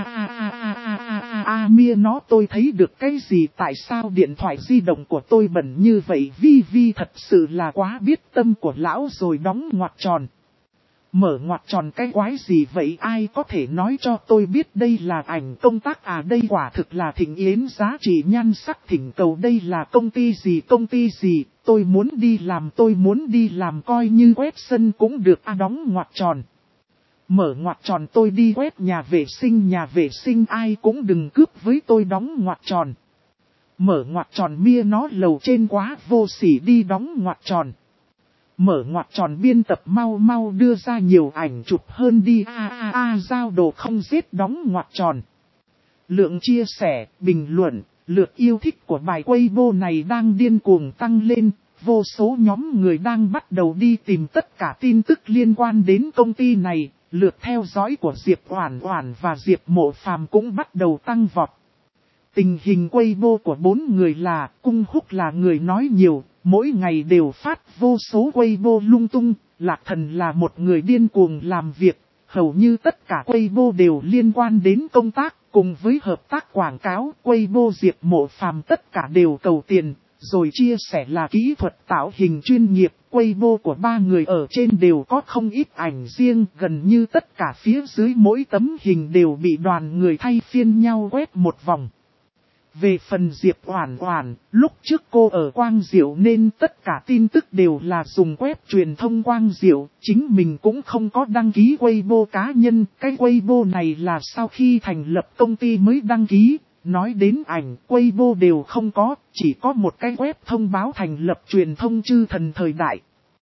Mia nó tôi thấy được cái gì, tại sao điện thoại di động của tôi bẩn như vậy, VV thật sự là quá biết tâm của lão rồi, đóng ngoặc tròn. Mở ngoặc tròn cái quái gì vậy, ai có thể nói cho tôi biết đây là ảnh công tác à, đây quả thực là thịnh yến giá trị nhan sắc thỉnh cầu, đây là công ty gì, tôi muốn đi làm coi như quét sân cũng được à, đóng ngoặc tròn. Mở ngoặc tròn tôi đi quét nhà vệ sinh ai cũng đừng cướp với tôi, đóng ngoặc tròn. Mở ngoặc tròn Mia nó lầu trên quá vô sỉ đi, đóng ngoặc tròn. Mở ngoặc tròn biên tập mau đưa ra nhiều ảnh chụp hơn đi, giao đồ không giết, đóng ngoặc tròn. Lượng chia sẻ, bình luận, lượt yêu thích của bài Weibo này đang điên cuồng tăng lên. Vô số nhóm người đang bắt đầu đi tìm tất cả tin tức liên quan đến công ty này. Lượt theo dõi của Diệp Oản Oản và Diệp Mộ Phàm cũng bắt đầu tăng vọt. Tình hình Weibo của 4 người là, Cung Húc là người nói nhiều, mỗi ngày đều phát vô số Weibo lung tung. Lạc Thần là một người điên cuồng làm việc, hầu như tất cả Weibo đều liên quan đến công tác, cùng với hợp tác quảng cáo. Weibo Diệp Mộ Phàm tất cả đều cầu tiền, rồi chia sẻ là kỹ thuật tạo hình chuyên nghiệp. Weibo của 3 người ở trên đều có không ít ảnh riêng, gần như tất cả phía dưới mỗi tấm hình đều bị đoàn người thay phiên nhau quét một vòng. Về phần Diệp Oản Oản, lúc trước cô ở Quang Diệu nên tất cả tin tức đều là dùng web truyền thông Quang Diệu, chính mình cũng không có đăng ký Weibo cá nhân, cái Weibo này là sau khi thành lập công ty mới đăng ký. Nói đến ảnh, Weibo đều không có, chỉ có một cái web thông báo thành lập truyền thông chư thần thời đại.